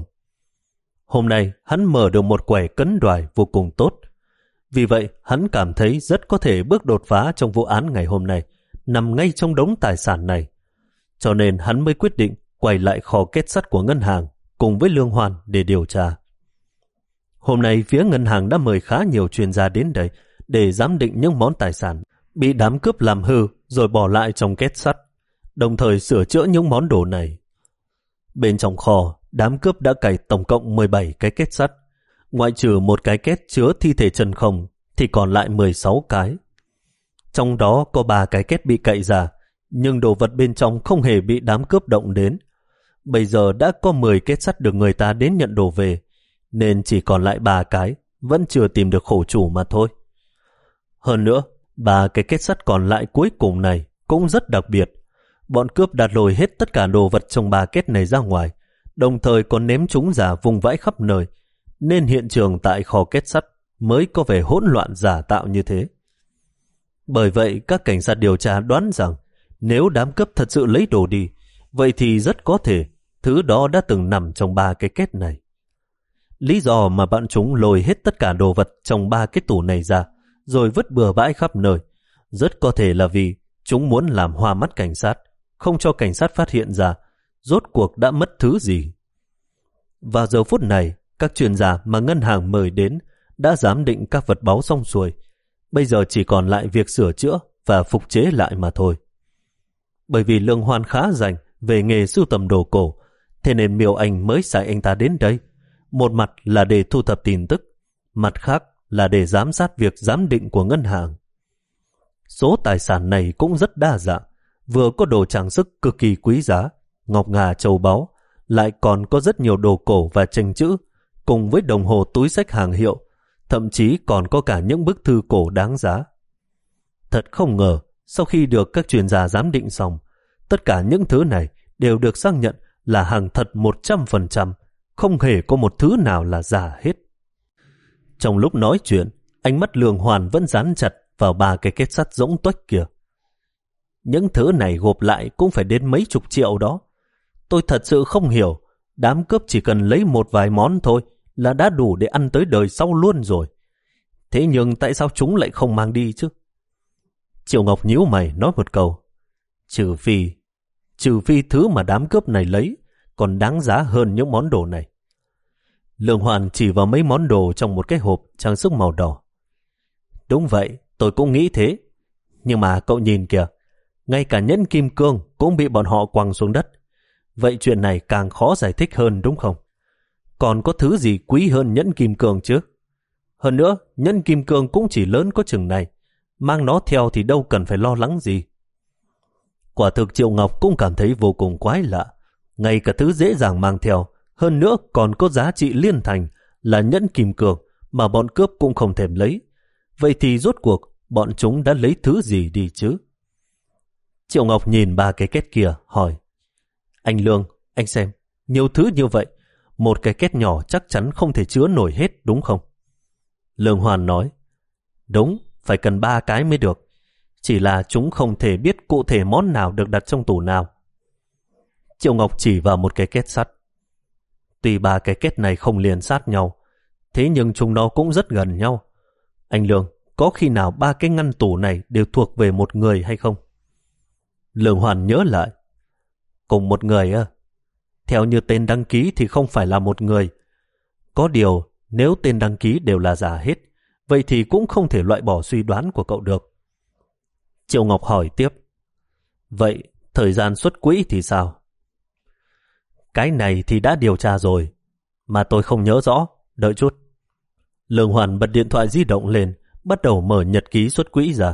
Hôm nay hắn mở được một quẻ cấn đoài vô cùng tốt. Vì vậy hắn cảm thấy rất có thể bước đột phá trong vụ án ngày hôm nay nằm ngay trong đống tài sản này. Cho nên hắn mới quyết định quay lại kho két sắt của ngân hàng cùng với Lương Hoàn để điều tra. Hôm nay phía ngân hàng đã mời khá nhiều chuyên gia đến đây để giám định những món tài sản bị đám cướp làm hư rồi bỏ lại trong két sắt, đồng thời sửa chữa những món đồ này. Bên trong kho, đám cướp đã cày tổng cộng mười bảy cái két sắt. Ngoại trừ một cái két chứa thi thể chân không thì còn lại mười sáu cái. Trong đó có ba cái két bị cậy ra, nhưng đồ vật bên trong không hề bị đám cướp động đến. Bây giờ đã có mười két sắt được người ta đến nhận đồ về, nên chỉ còn lại ba cái, vẫn chưa tìm được khổ chủ mà thôi. Hơn nữa, ba cái két sắt còn lại cuối cùng này cũng rất đặc biệt. Bọn cướp đã lôi hết tất cả đồ vật trong ba két này ra ngoài, đồng thời còn ném chúng ra vùng vãi khắp nơi, nên hiện trường tại kho két sắt mới có vẻ hỗn loạn giả tạo như thế. Bởi vậy các cảnh sát điều tra đoán rằng nếu đám cướp thật sự lấy đồ đi, vậy thì rất có thể thứ đó đã từng nằm trong ba cái két này. Lý do mà bọn chúng lôi hết tất cả đồ vật trong ba cái tủ này ra rồi vứt bừa bãi khắp nơi rất có thể là vì chúng muốn làm hoa mắt cảnh sát, không cho cảnh sát phát hiện ra rốt cuộc đã mất thứ gì. Vào giờ phút này, các chuyên gia mà ngân hàng mời đến đã giám định các vật báu xong xuôi. Bây giờ chỉ còn lại việc sửa chữa và phục chế lại mà thôi. Bởi vì Lương Hoan khá rành về nghề sưu tầm đồ cổ, thế nên Miêu Anh mới sai anh ta đến đây. Một mặt là để thu thập tin tức, mặt khác là để giám sát việc giám định của ngân hàng. Số tài sản này cũng rất đa dạng, vừa có đồ trang sức cực kỳ quý giá, ngọc ngà châu báu, lại còn có rất nhiều đồ cổ và tranh chữ, cùng với đồng hồ túi xách hàng hiệu, thậm chí còn có cả những bức thư cổ đáng giá. Thật không ngờ, sau khi được các chuyên gia giám định xong, tất cả những thứ này đều được xác nhận là hàng thật một trăm phần trăm, không hề có một thứ nào là giả hết. Trong lúc nói chuyện, ánh mắt Lương Hoàn vẫn dán chặt vào ba cái két sắt rỗng tuếch kia. Những thứ này gộp lại cũng phải đến mấy chục triệu đó. Tôi thật sự không hiểu, đám cướp chỉ cần lấy một vài món thôi là đã đủ để ăn tới đời sau luôn rồi. Thế nhưng tại sao chúng lại không mang đi chứ? Triệu Ngọc nhíu mày nói một câu. Trừ phi, trừ phi thứ mà đám cướp này lấy còn đáng giá hơn những món đồ này. Lương Hoàn chỉ vào mấy món đồ trong một cái hộp trang sức màu đỏ. Đúng vậy, tôi cũng nghĩ thế. Nhưng mà cậu nhìn kìa, ngay cả nhẫn kim cương cũng bị bọn họ quăng xuống đất. Vậy chuyện này càng khó giải thích hơn đúng không? Còn có thứ gì quý hơn nhẫn kim cương chứ? Hơn nữa, nhẫn kim cương cũng chỉ lớn có chừng này. Mang nó theo thì đâu cần phải lo lắng gì. Quả thực Triệu Ngọc cũng cảm thấy vô cùng quái lạ. Ngay cả thứ dễ dàng mang theo, hơn nữa còn có giá trị liên thành là nhẫn kim cương mà bọn cướp cũng không thèm lấy. Vậy thì rốt cuộc bọn chúng đã lấy thứ gì đi chứ? Triệu Ngọc nhìn ba cái két kia hỏi. Anh Lương, anh xem, nhiều thứ như vậy, một cái két nhỏ chắc chắn không thể chứa nổi hết đúng không? Lương Hoàn nói. Đúng, phải cần ba cái mới được. Chỉ là chúng không thể biết cụ thể món nào được đặt trong tủ nào. Triệu Ngọc chỉ vào một cái két sắt. Tuy ba cái két này không liền sát nhau, thế nhưng chúng nó cũng rất gần nhau. Anh Lương, có khi nào ba cái ngăn tủ này đều thuộc về một người hay không? Lương Hoàn nhớ lại. Cùng một người à? Theo như tên đăng ký thì không phải là một người. Có điều, nếu tên đăng ký đều là giả hết, vậy thì cũng không thể loại bỏ suy đoán của cậu được. Triệu Ngọc hỏi tiếp. Vậy thời gian xuất quỹ thì sao? Cái này thì đã điều tra rồi, mà tôi không nhớ rõ, đợi chút. Lương Hoàn bật điện thoại di động lên, bắt đầu mở nhật ký xuất quỹ ra.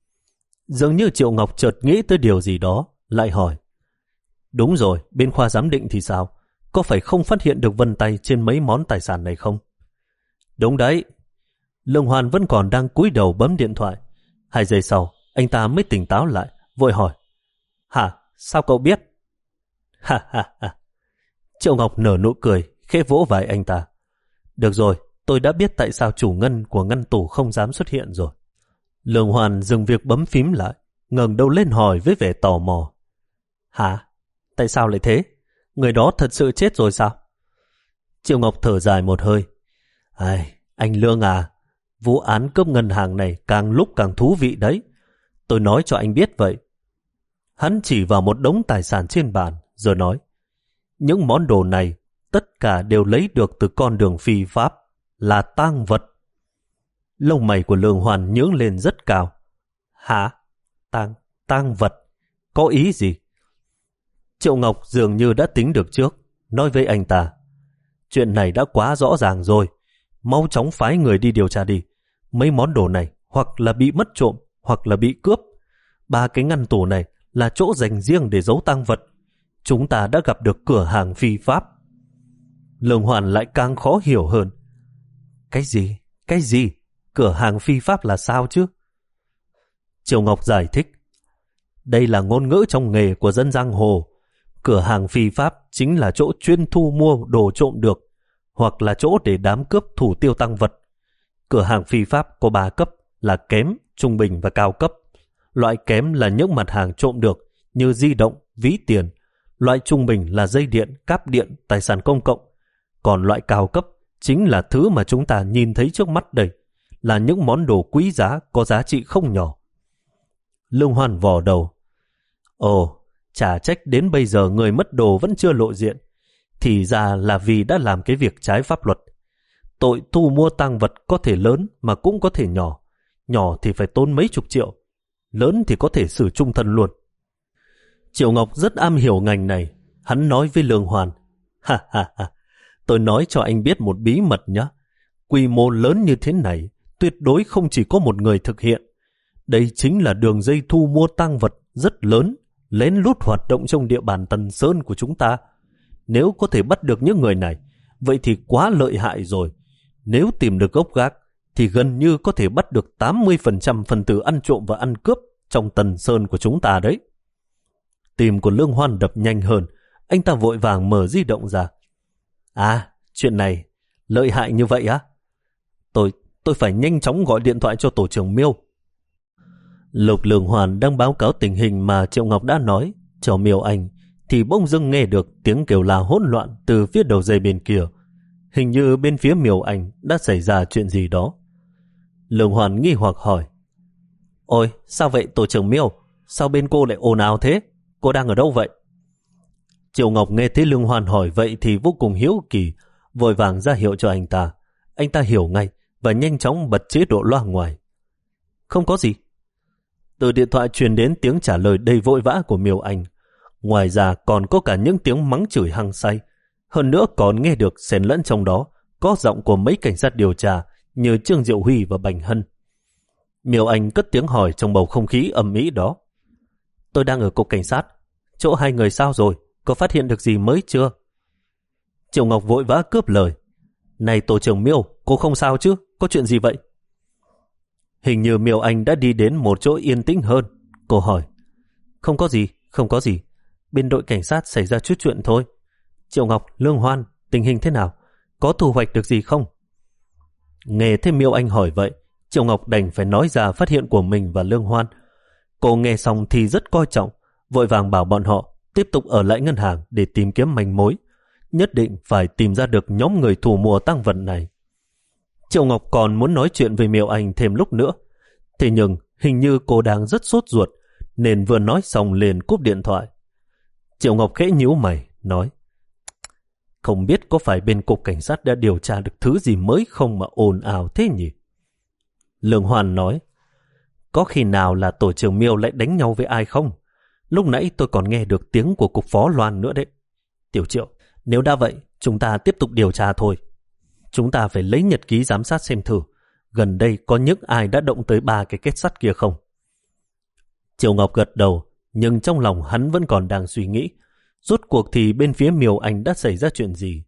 Dường như Triệu Ngọc chợt nghĩ tới điều gì đó, lại hỏi. Đúng rồi, bên khoa giám định thì sao? Có phải không phát hiện được vân tay trên mấy món tài sản này không? Đúng đấy. Lương Hoàn vẫn còn đang cúi đầu bấm điện thoại. Hai giây sau, anh ta mới tỉnh táo lại, vội hỏi. Hả? Sao cậu biết? Ha ha ha. Triệu Ngọc nở nụ cười, khẽ vỗ vai anh ta. Được rồi, tôi đã biết tại sao chủ ngân của ngăn tủ không dám xuất hiện rồi. Lương Hoàn dừng việc bấm phím lại, ngẩng đầu lên hỏi với vẻ tò mò. Hả? Tại sao lại thế? Người đó thật sự chết rồi sao? Triệu Ngọc thở dài một hơi. Ai, anh Lương à, vụ án cướp ngân hàng này càng lúc càng thú vị đấy. Tôi nói cho anh biết vậy. Hắn chỉ vào một đống tài sản trên bàn, rồi nói. Những món đồ này, tất cả đều lấy được từ con đường phi pháp, là tang vật. Lông mày của Lương Hoàn nhướng lên rất cao. Hả? Tang, tang vật? Có ý gì? Triệu Ngọc dường như đã tính được trước, nói với anh ta. Chuyện này đã quá rõ ràng rồi. Mau chóng phái người đi điều tra đi. Mấy món đồ này hoặc là bị mất trộm, hoặc là bị cướp. Ba cái ngăn tủ này là chỗ dành riêng để giấu tang vật. Chúng ta đã gặp được cửa hàng phi pháp. Lương Hoàn lại càng khó hiểu hơn. Cái gì? Cái gì? Cửa hàng phi pháp là sao chứ? Triệu Ngọc giải thích. Đây là ngôn ngữ trong nghề của dân giang hồ. Cửa hàng phi pháp chính là chỗ chuyên thu mua đồ trộm được, hoặc là chỗ để đám cướp thủ tiêu tang vật. Cửa hàng phi pháp có ba cấp là kém, trung bình và cao cấp. Loại kém là những mặt hàng trộm được như di động, ví tiền. Loại trung bình là dây điện, cáp điện, tài sản công cộng. Còn loại cao cấp chính là thứ mà chúng ta nhìn thấy trước mắt đây, là những món đồ quý giá có giá trị không nhỏ. Lương Hoàn vò đầu. Ồ, chả trách đến bây giờ người mất đồ vẫn chưa lộ diện. Thì ra là vì đã làm cái việc trái pháp luật. Tội thu mua tang vật có thể lớn mà cũng có thể nhỏ. Nhỏ thì phải tốn mấy chục triệu, lớn thì có thể xử chung thân luôn. Triệu Ngọc rất am hiểu ngành này. Hắn nói với Lương Hoàn. Ha ha ha, tôi nói cho anh biết một bí mật nhé. Quy mô lớn như thế này tuyệt đối không chỉ có một người thực hiện. Đây chính là đường dây thu mua tang vật rất lớn, lén lút hoạt động trong địa bàn Tần Sơn của chúng ta. Nếu có thể bắt được những người này, vậy thì quá lợi hại rồi. Nếu tìm được gốc gác, thì gần như có thể bắt được tám mươi phần trăm phần tử ăn trộm và ăn cướp trong Tần Sơn của chúng ta đấy. Tim của Lương Hoan đập nhanh hơn, anh ta vội vàng mở di động ra. À, chuyện này, lợi hại như vậy á? Tôi, tôi phải nhanh chóng gọi điện thoại cho tổ trưởng Miêu. Lục Lương Hoàn đang báo cáo tình hình mà Triệu Ngọc đã nói cho Miêu Anh, thì bỗng dưng nghe được tiếng kêu la hỗn loạn từ phía đầu dây bên kia. Hình như bên phía Miêu Anh đã xảy ra chuyện gì đó. Lương Hoàn nghi hoặc hỏi. Ôi, sao vậy tổ trưởng Miêu? Sao bên cô lại ồn ào thế? Cô đang ở đâu vậy? Triệu Ngọc nghe thấy Lương Hoàn hỏi vậy thì vô cùng hiếu kỳ, vội vàng ra hiệu cho anh ta. Anh ta hiểu ngay và nhanh chóng bật chế độ loa ngoài. Không có gì. Từ điện thoại truyền đến tiếng trả lời đầy vội vã của Miêu Anh. Ngoài ra còn có cả những tiếng mắng chửi hăng say. Hơn nữa còn nghe được xen lẫn trong đó có giọng của mấy cảnh sát điều tra như Trương Diệu Huy và Bành Hân. Miêu Anh cất tiếng hỏi trong bầu không khí ầm ĩ đó. Tôi đang ở cục cảnh sát. Chỗ hai người sao rồi? Có phát hiện được gì mới chưa? Triệu Ngọc vội vã cướp lời. Này tổ trưởng Miêu, cô không sao chứ? Có chuyện gì vậy? Hình như Miêu Anh đã đi đến một chỗ yên tĩnh hơn. Cô hỏi. Không có gì, không có gì. Bên đội cảnh sát xảy ra chút chuyện thôi. Triệu Ngọc, Lương Hoan, tình hình thế nào? Có thu hoạch được gì không? Nghe thấy Miêu Anh hỏi vậy, Triệu Ngọc đành phải nói ra phát hiện của mình và Lương Hoan. Cô nghe xong thì rất coi trọng, vội vàng bảo bọn họ tiếp tục ở lại ngân hàng để tìm kiếm manh mối. Nhất định phải tìm ra được nhóm người thu mua tang vật này. Triệu Ngọc còn muốn nói chuyện với Miêu Anh thêm lúc nữa. Thế nhưng hình như cô đang rất sốt ruột, nên vừa nói xong liền cúp điện thoại. Triệu Ngọc khẽ nhíu mày, nói. Không biết có phải bên cục cảnh sát đã điều tra được thứ gì mới không mà ồn ào thế nhỉ? Lương Hoàn nói. Có khi nào là tổ trưởng Miêu lại đánh nhau với ai không? Lúc nãy tôi còn nghe được tiếng của cục phó Loan nữa đấy. Tiểu Triệu, nếu đã vậy, chúng ta tiếp tục điều tra thôi. Chúng ta phải lấy nhật ký giám sát xem thử, gần đây có những ai đã động tới ba cái kết sắt kia không? Triệu Ngọc gật đầu, nhưng trong lòng hắn vẫn còn đang suy nghĩ, rốt cuộc thì bên phía Miêu Anh đã xảy ra chuyện gì?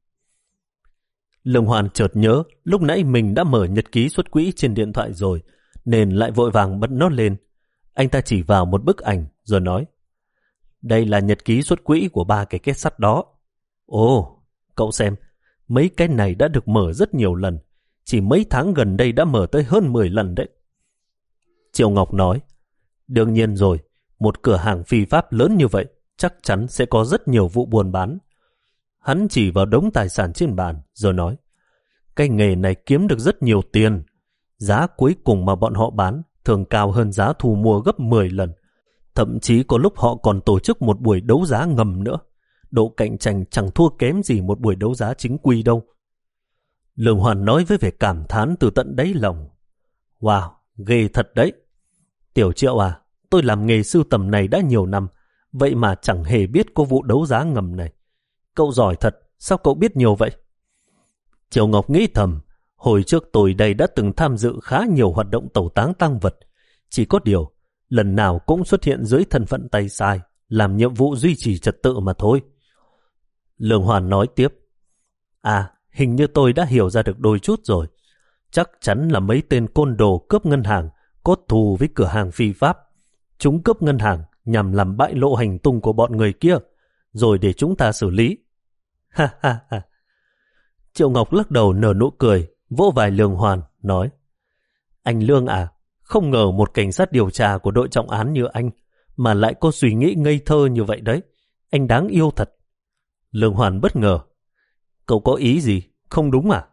Lương Hoàn chợt nhớ, lúc nãy mình đã mở nhật ký xuất quỹ trên điện thoại rồi, nên lại vội vàng bật nó lên. Anh ta chỉ vào một bức ảnh rồi nói, đây là nhật ký xuất quỹ của ba cái kết sắt đó. Ồ, cậu xem, mấy cái này đã được mở rất nhiều lần, chỉ mấy tháng gần đây đã mở tới hơn mười lần đấy. Triệu Ngọc nói, đương nhiên rồi, một cửa hàng phi pháp lớn như vậy chắc chắn sẽ có rất nhiều vụ buôn bán. Hắn chỉ vào đống tài sản trên bàn rồi nói, cái nghề này kiếm được rất nhiều tiền, giá cuối cùng mà bọn họ bán thường cao hơn giá thu mua gấp mười lần. Thậm chí có lúc họ còn tổ chức một buổi đấu giá ngầm nữa. Độ cạnh tranh chẳng thua kém gì một buổi đấu giá chính quy đâu. Lương Hoàn nói với vẻ cảm thán từ tận đáy lòng. Wow, ghê thật đấy. Tiểu Triệu à, tôi làm nghề sưu tầm này đã nhiều năm, vậy mà chẳng hề biết có vụ đấu giá ngầm này. Cậu giỏi thật, sao cậu biết nhiều vậy? Triệu Ngọc nghĩ thầm, hồi trước tôi đây đã từng tham dự khá nhiều hoạt động tẩu táng tang vật. Chỉ có điều, lần nào cũng xuất hiện dưới thân phận tay sai, làm nhiệm vụ duy trì trật tự mà thôi. Lương Hoàn nói tiếp, à, hình như tôi đã hiểu ra được đôi chút rồi. Chắc chắn là mấy tên côn đồ cướp ngân hàng có thù với cửa hàng phi pháp. Chúng cướp ngân hàng nhằm làm bại lộ hành tung của bọn người kia, rồi để chúng ta xử lý. Ha ha ha. Triệu Ngọc lắc đầu nở nụ cười, vỗ vai Lương Hoàn, nói, anh Lương à, không ngờ một cảnh sát điều tra của đội trọng án như anh mà lại có suy nghĩ ngây thơ như vậy đấy. Anh đáng yêu thật. Lương Hoàn bất ngờ. Cậu có ý gì? Không đúng à?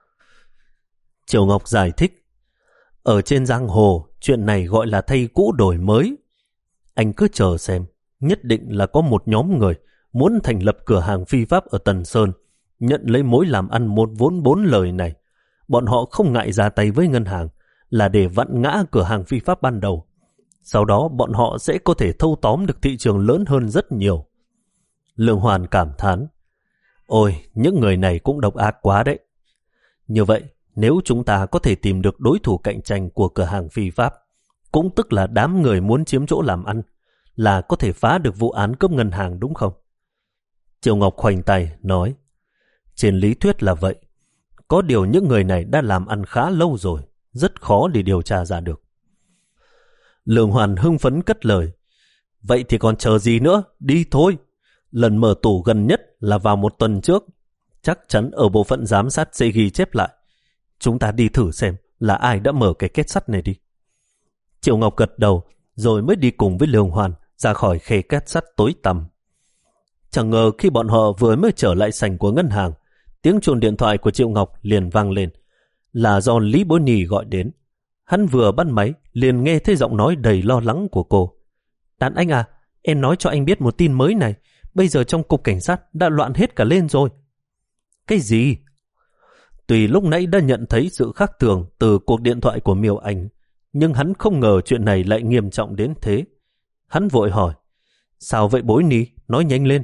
Triệu Ngọc giải thích. Ở trên giang hồ, chuyện này gọi là thay cũ đổi mới. Anh cứ chờ xem, nhất định là có một nhóm người muốn thành lập cửa hàng phi pháp ở Tần Sơn, nhận lấy mối làm ăn một vốn bốn lời này. Bọn họ không ngại ra tay với ngân hàng là để vặn ngã cửa hàng phi pháp ban đầu. Sau đó bọn họ sẽ có thể thâu tóm được thị trường lớn hơn rất nhiều. Lương Hoàn cảm thán. Ôi, những người này cũng độc ác quá đấy. Như vậy, nếu chúng ta có thể tìm được đối thủ cạnh tranh của cửa hàng phi pháp, cũng tức là đám người muốn chiếm chỗ làm ăn, là có thể phá được vụ án cướp ngân hàng đúng không? Triệu Ngọc khoanh tay, nói, trên lý thuyết là vậy. Có điều những người này đã làm ăn khá lâu rồi, rất khó để điều tra ra được. Lương Hoàn hưng phấn cất lời. Vậy thì còn chờ gì nữa, đi thôi. Lần mở tủ gần nhất là vào một tuần trước. Chắc chắn ở bộ phận giám sát sẽ ghi chép lại. Chúng ta đi thử xem là ai đã mở cái kết sắt này đi. Triệu Ngọc gật đầu, rồi mới đi cùng với Lương Hoàn ra khỏi khe kết sắt tối tăm. Chẳng ngờ khi bọn họ vừa mới trở lại sảnh của ngân hàng, tiếng chuông điện thoại của Triệu Ngọc liền vang lên. Là do Lý Bối Nì gọi đến. Hắn vừa bắt máy, liền nghe thấy giọng nói đầy lo lắng của cô. Đàn anh à, em nói cho anh biết một tin mới này. Bây giờ trong cục cảnh sát đã loạn hết cả lên rồi. Cái gì? Tuy lúc nãy đã nhận thấy sự khác thường từ cuộc điện thoại của Miêu Anh, nhưng hắn không ngờ chuyện này lại nghiêm trọng đến thế. Hắn vội hỏi, sao vậy Bối Nì, nói nhanh lên.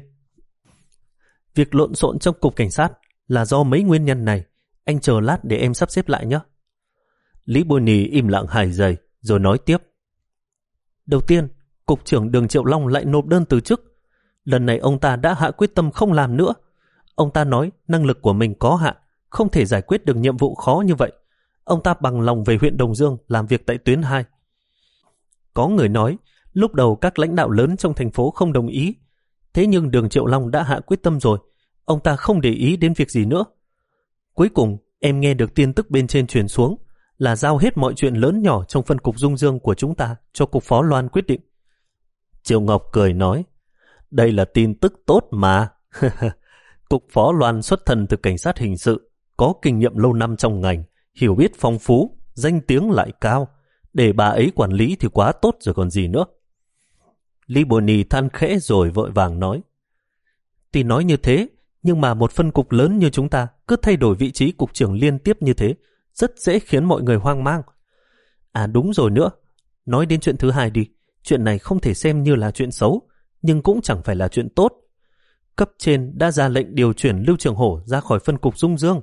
Việc lộn xộn trong cục cảnh sát là do mấy nguyên nhân này. Anh chờ lát để em sắp xếp lại nhé. Lý Bối Nì im lặng hai giây rồi nói tiếp. Đầu tiên, cục trưởng Đường Triệu Long lại nộp đơn từ chức. Lần này ông ta đã hạ quyết tâm không làm nữa. Ông ta nói năng lực của mình có hạn, không thể giải quyết được nhiệm vụ khó như vậy. Ông ta bằng lòng về huyện Đồng Dương làm việc tại tuyến hai. Có người nói lúc đầu các lãnh đạo lớn trong thành phố không đồng ý. Thế nhưng Đường Triệu Long đã hạ quyết tâm rồi. Ông ta không để ý đến việc gì nữa. Cuối cùng em nghe được tin tức bên trên truyền xuống là giao hết mọi chuyện lớn nhỏ trong phân cục Dung Dương của chúng ta cho cục phó Loan quyết định. Triệu Ngọc cười nói, đây là tin tức tốt mà. Cục phó Loan xuất thân từ cảnh sát hình sự, có kinh nghiệm lâu năm trong ngành, hiểu biết phong phú, danh tiếng lại cao. Để bà ấy quản lý thì quá tốt rồi còn gì nữa. Lý Bồ Nì than khẽ rồi vội vàng nói, tuy nói như thế, nhưng mà một phân cục lớn như chúng ta cứ thay đổi vị trí cục trưởng liên tiếp như thế, rất dễ khiến mọi người hoang mang. À đúng rồi nữa, nói đến chuyện thứ hai đi, Chuyện này không thể xem như là chuyện xấu, nhưng cũng chẳng phải là chuyện tốt. Cấp trên đã ra lệnh điều chuyển Lưu Trường Hổ ra khỏi phân cục Dung Dương.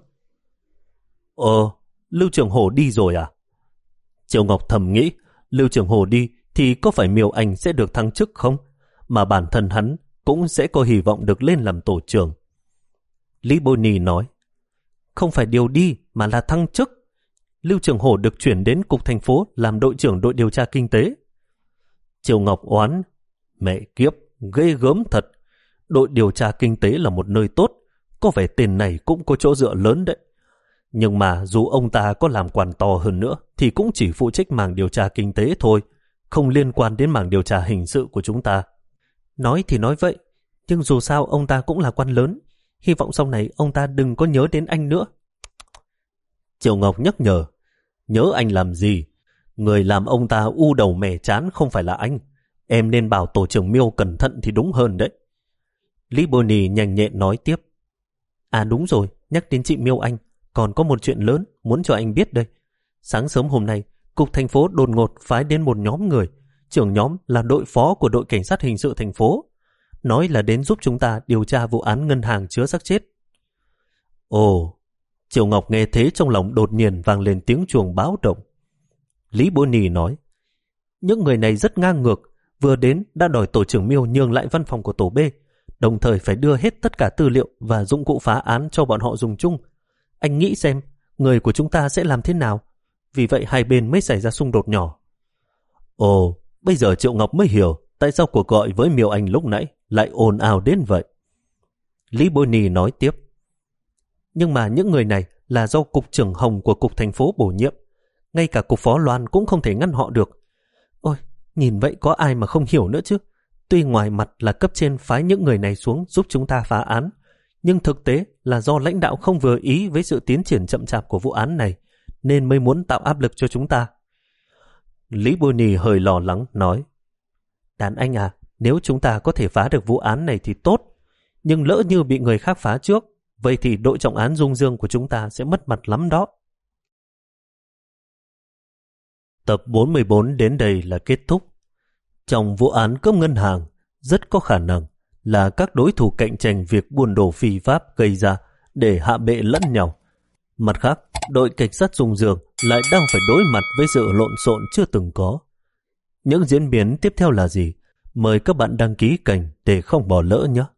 Ờ, Lưu Trường Hổ đi rồi à? Triệu Ngọc thầm nghĩ, Lưu Trường Hổ đi thì có phải Miêu Anh sẽ được thăng chức không? Mà bản thân hắn cũng sẽ có hy vọng được lên làm tổ trưởng. Lý Bôi Nì nói, không phải điều đi mà là thăng chức. Lưu Trường Hổ được chuyển đến cục thành phố làm đội trưởng đội điều tra kinh tế. Triệu Ngọc oán, mẹ kiếp, ghê gớm thật. Đội điều tra kinh tế là một nơi tốt, có vẻ tên này cũng có chỗ dựa lớn đấy. Nhưng mà dù ông ta có làm quan to hơn nữa thì cũng chỉ phụ trách mảng điều tra kinh tế thôi, không liên quan đến mảng điều tra hình sự của chúng ta. Nói thì nói vậy, nhưng dù sao ông ta cũng là quan lớn, hy vọng sau này ông ta đừng có nhớ đến anh nữa. Triệu Ngọc nhắc nhở, nhớ anh làm gì? Người làm ông ta u đầu mẻ chán không phải là anh. Em nên bảo tổ trưởng Miêu cẩn thận thì đúng hơn đấy. Lý Bồ Nì nhanh nhẹn nói tiếp. À đúng rồi, nhắc đến chị Miêu Anh, còn có một chuyện lớn muốn cho anh biết đây. Sáng sớm hôm nay, cục thành phố đột ngột phái đến một nhóm người. Trưởng nhóm là đội phó của đội cảnh sát hình sự thành phố. Nói là đến giúp chúng ta điều tra vụ án ngân hàng chứa xác chết. Ồ, Triệu Ngọc nghe thế trong lòng đột nhiên vang lên tiếng chuông báo động. Lý Bố Nì nói, những người này rất ngang ngược, vừa đến đã đòi tổ trưởng Miêu nhường lại văn phòng của tổ B, đồng thời phải đưa hết tất cả tư liệu và dụng cụ phá án cho bọn họ dùng chung. Anh nghĩ xem, người của chúng ta sẽ làm thế nào? Vì vậy hai bên mới xảy ra xung đột nhỏ. Ồ, bây giờ Triệu Ngọc mới hiểu tại sao cuộc gọi với Miêu Anh lúc nãy lại ồn ào đến vậy. Lý Bôi Nì nói tiếp. Nhưng mà những người này là do cục trưởng Hồng của cục thành phố bổ nhiệm. Ngay cả cục phó Loan cũng không thể ngăn họ được. Ôi, nhìn vậy có ai mà không hiểu nữa chứ. Tuy ngoài mặt là cấp trên phái những người này xuống giúp chúng ta phá án, nhưng thực tế là do lãnh đạo không vừa ý với sự tiến triển chậm chạp của vụ án này, nên mới muốn tạo áp lực cho chúng ta. Lý Bôi Nì hơi lo lắng nói, đàn anh à, nếu chúng ta có thể phá được vụ án này thì tốt, nhưng lỡ như bị người khác phá trước, vậy thì đội trọng án Dung Dương của chúng ta sẽ mất mặt lắm đó. Tập bốn mươi bốn đến đây là kết thúc. Trong vụ án cướp ngân hàng, rất có khả năng là các đối thủ cạnh tranh việc buôn đồ phi pháp gây ra để hạ bệ lẫn nhau. Mặt khác, đội cảnh sát Dung Dương lại đang phải đối mặt với sự lộn xộn chưa từng có. Những diễn biến tiếp theo là gì? Mời các bạn đăng ký kênh để không bỏ lỡ nhé.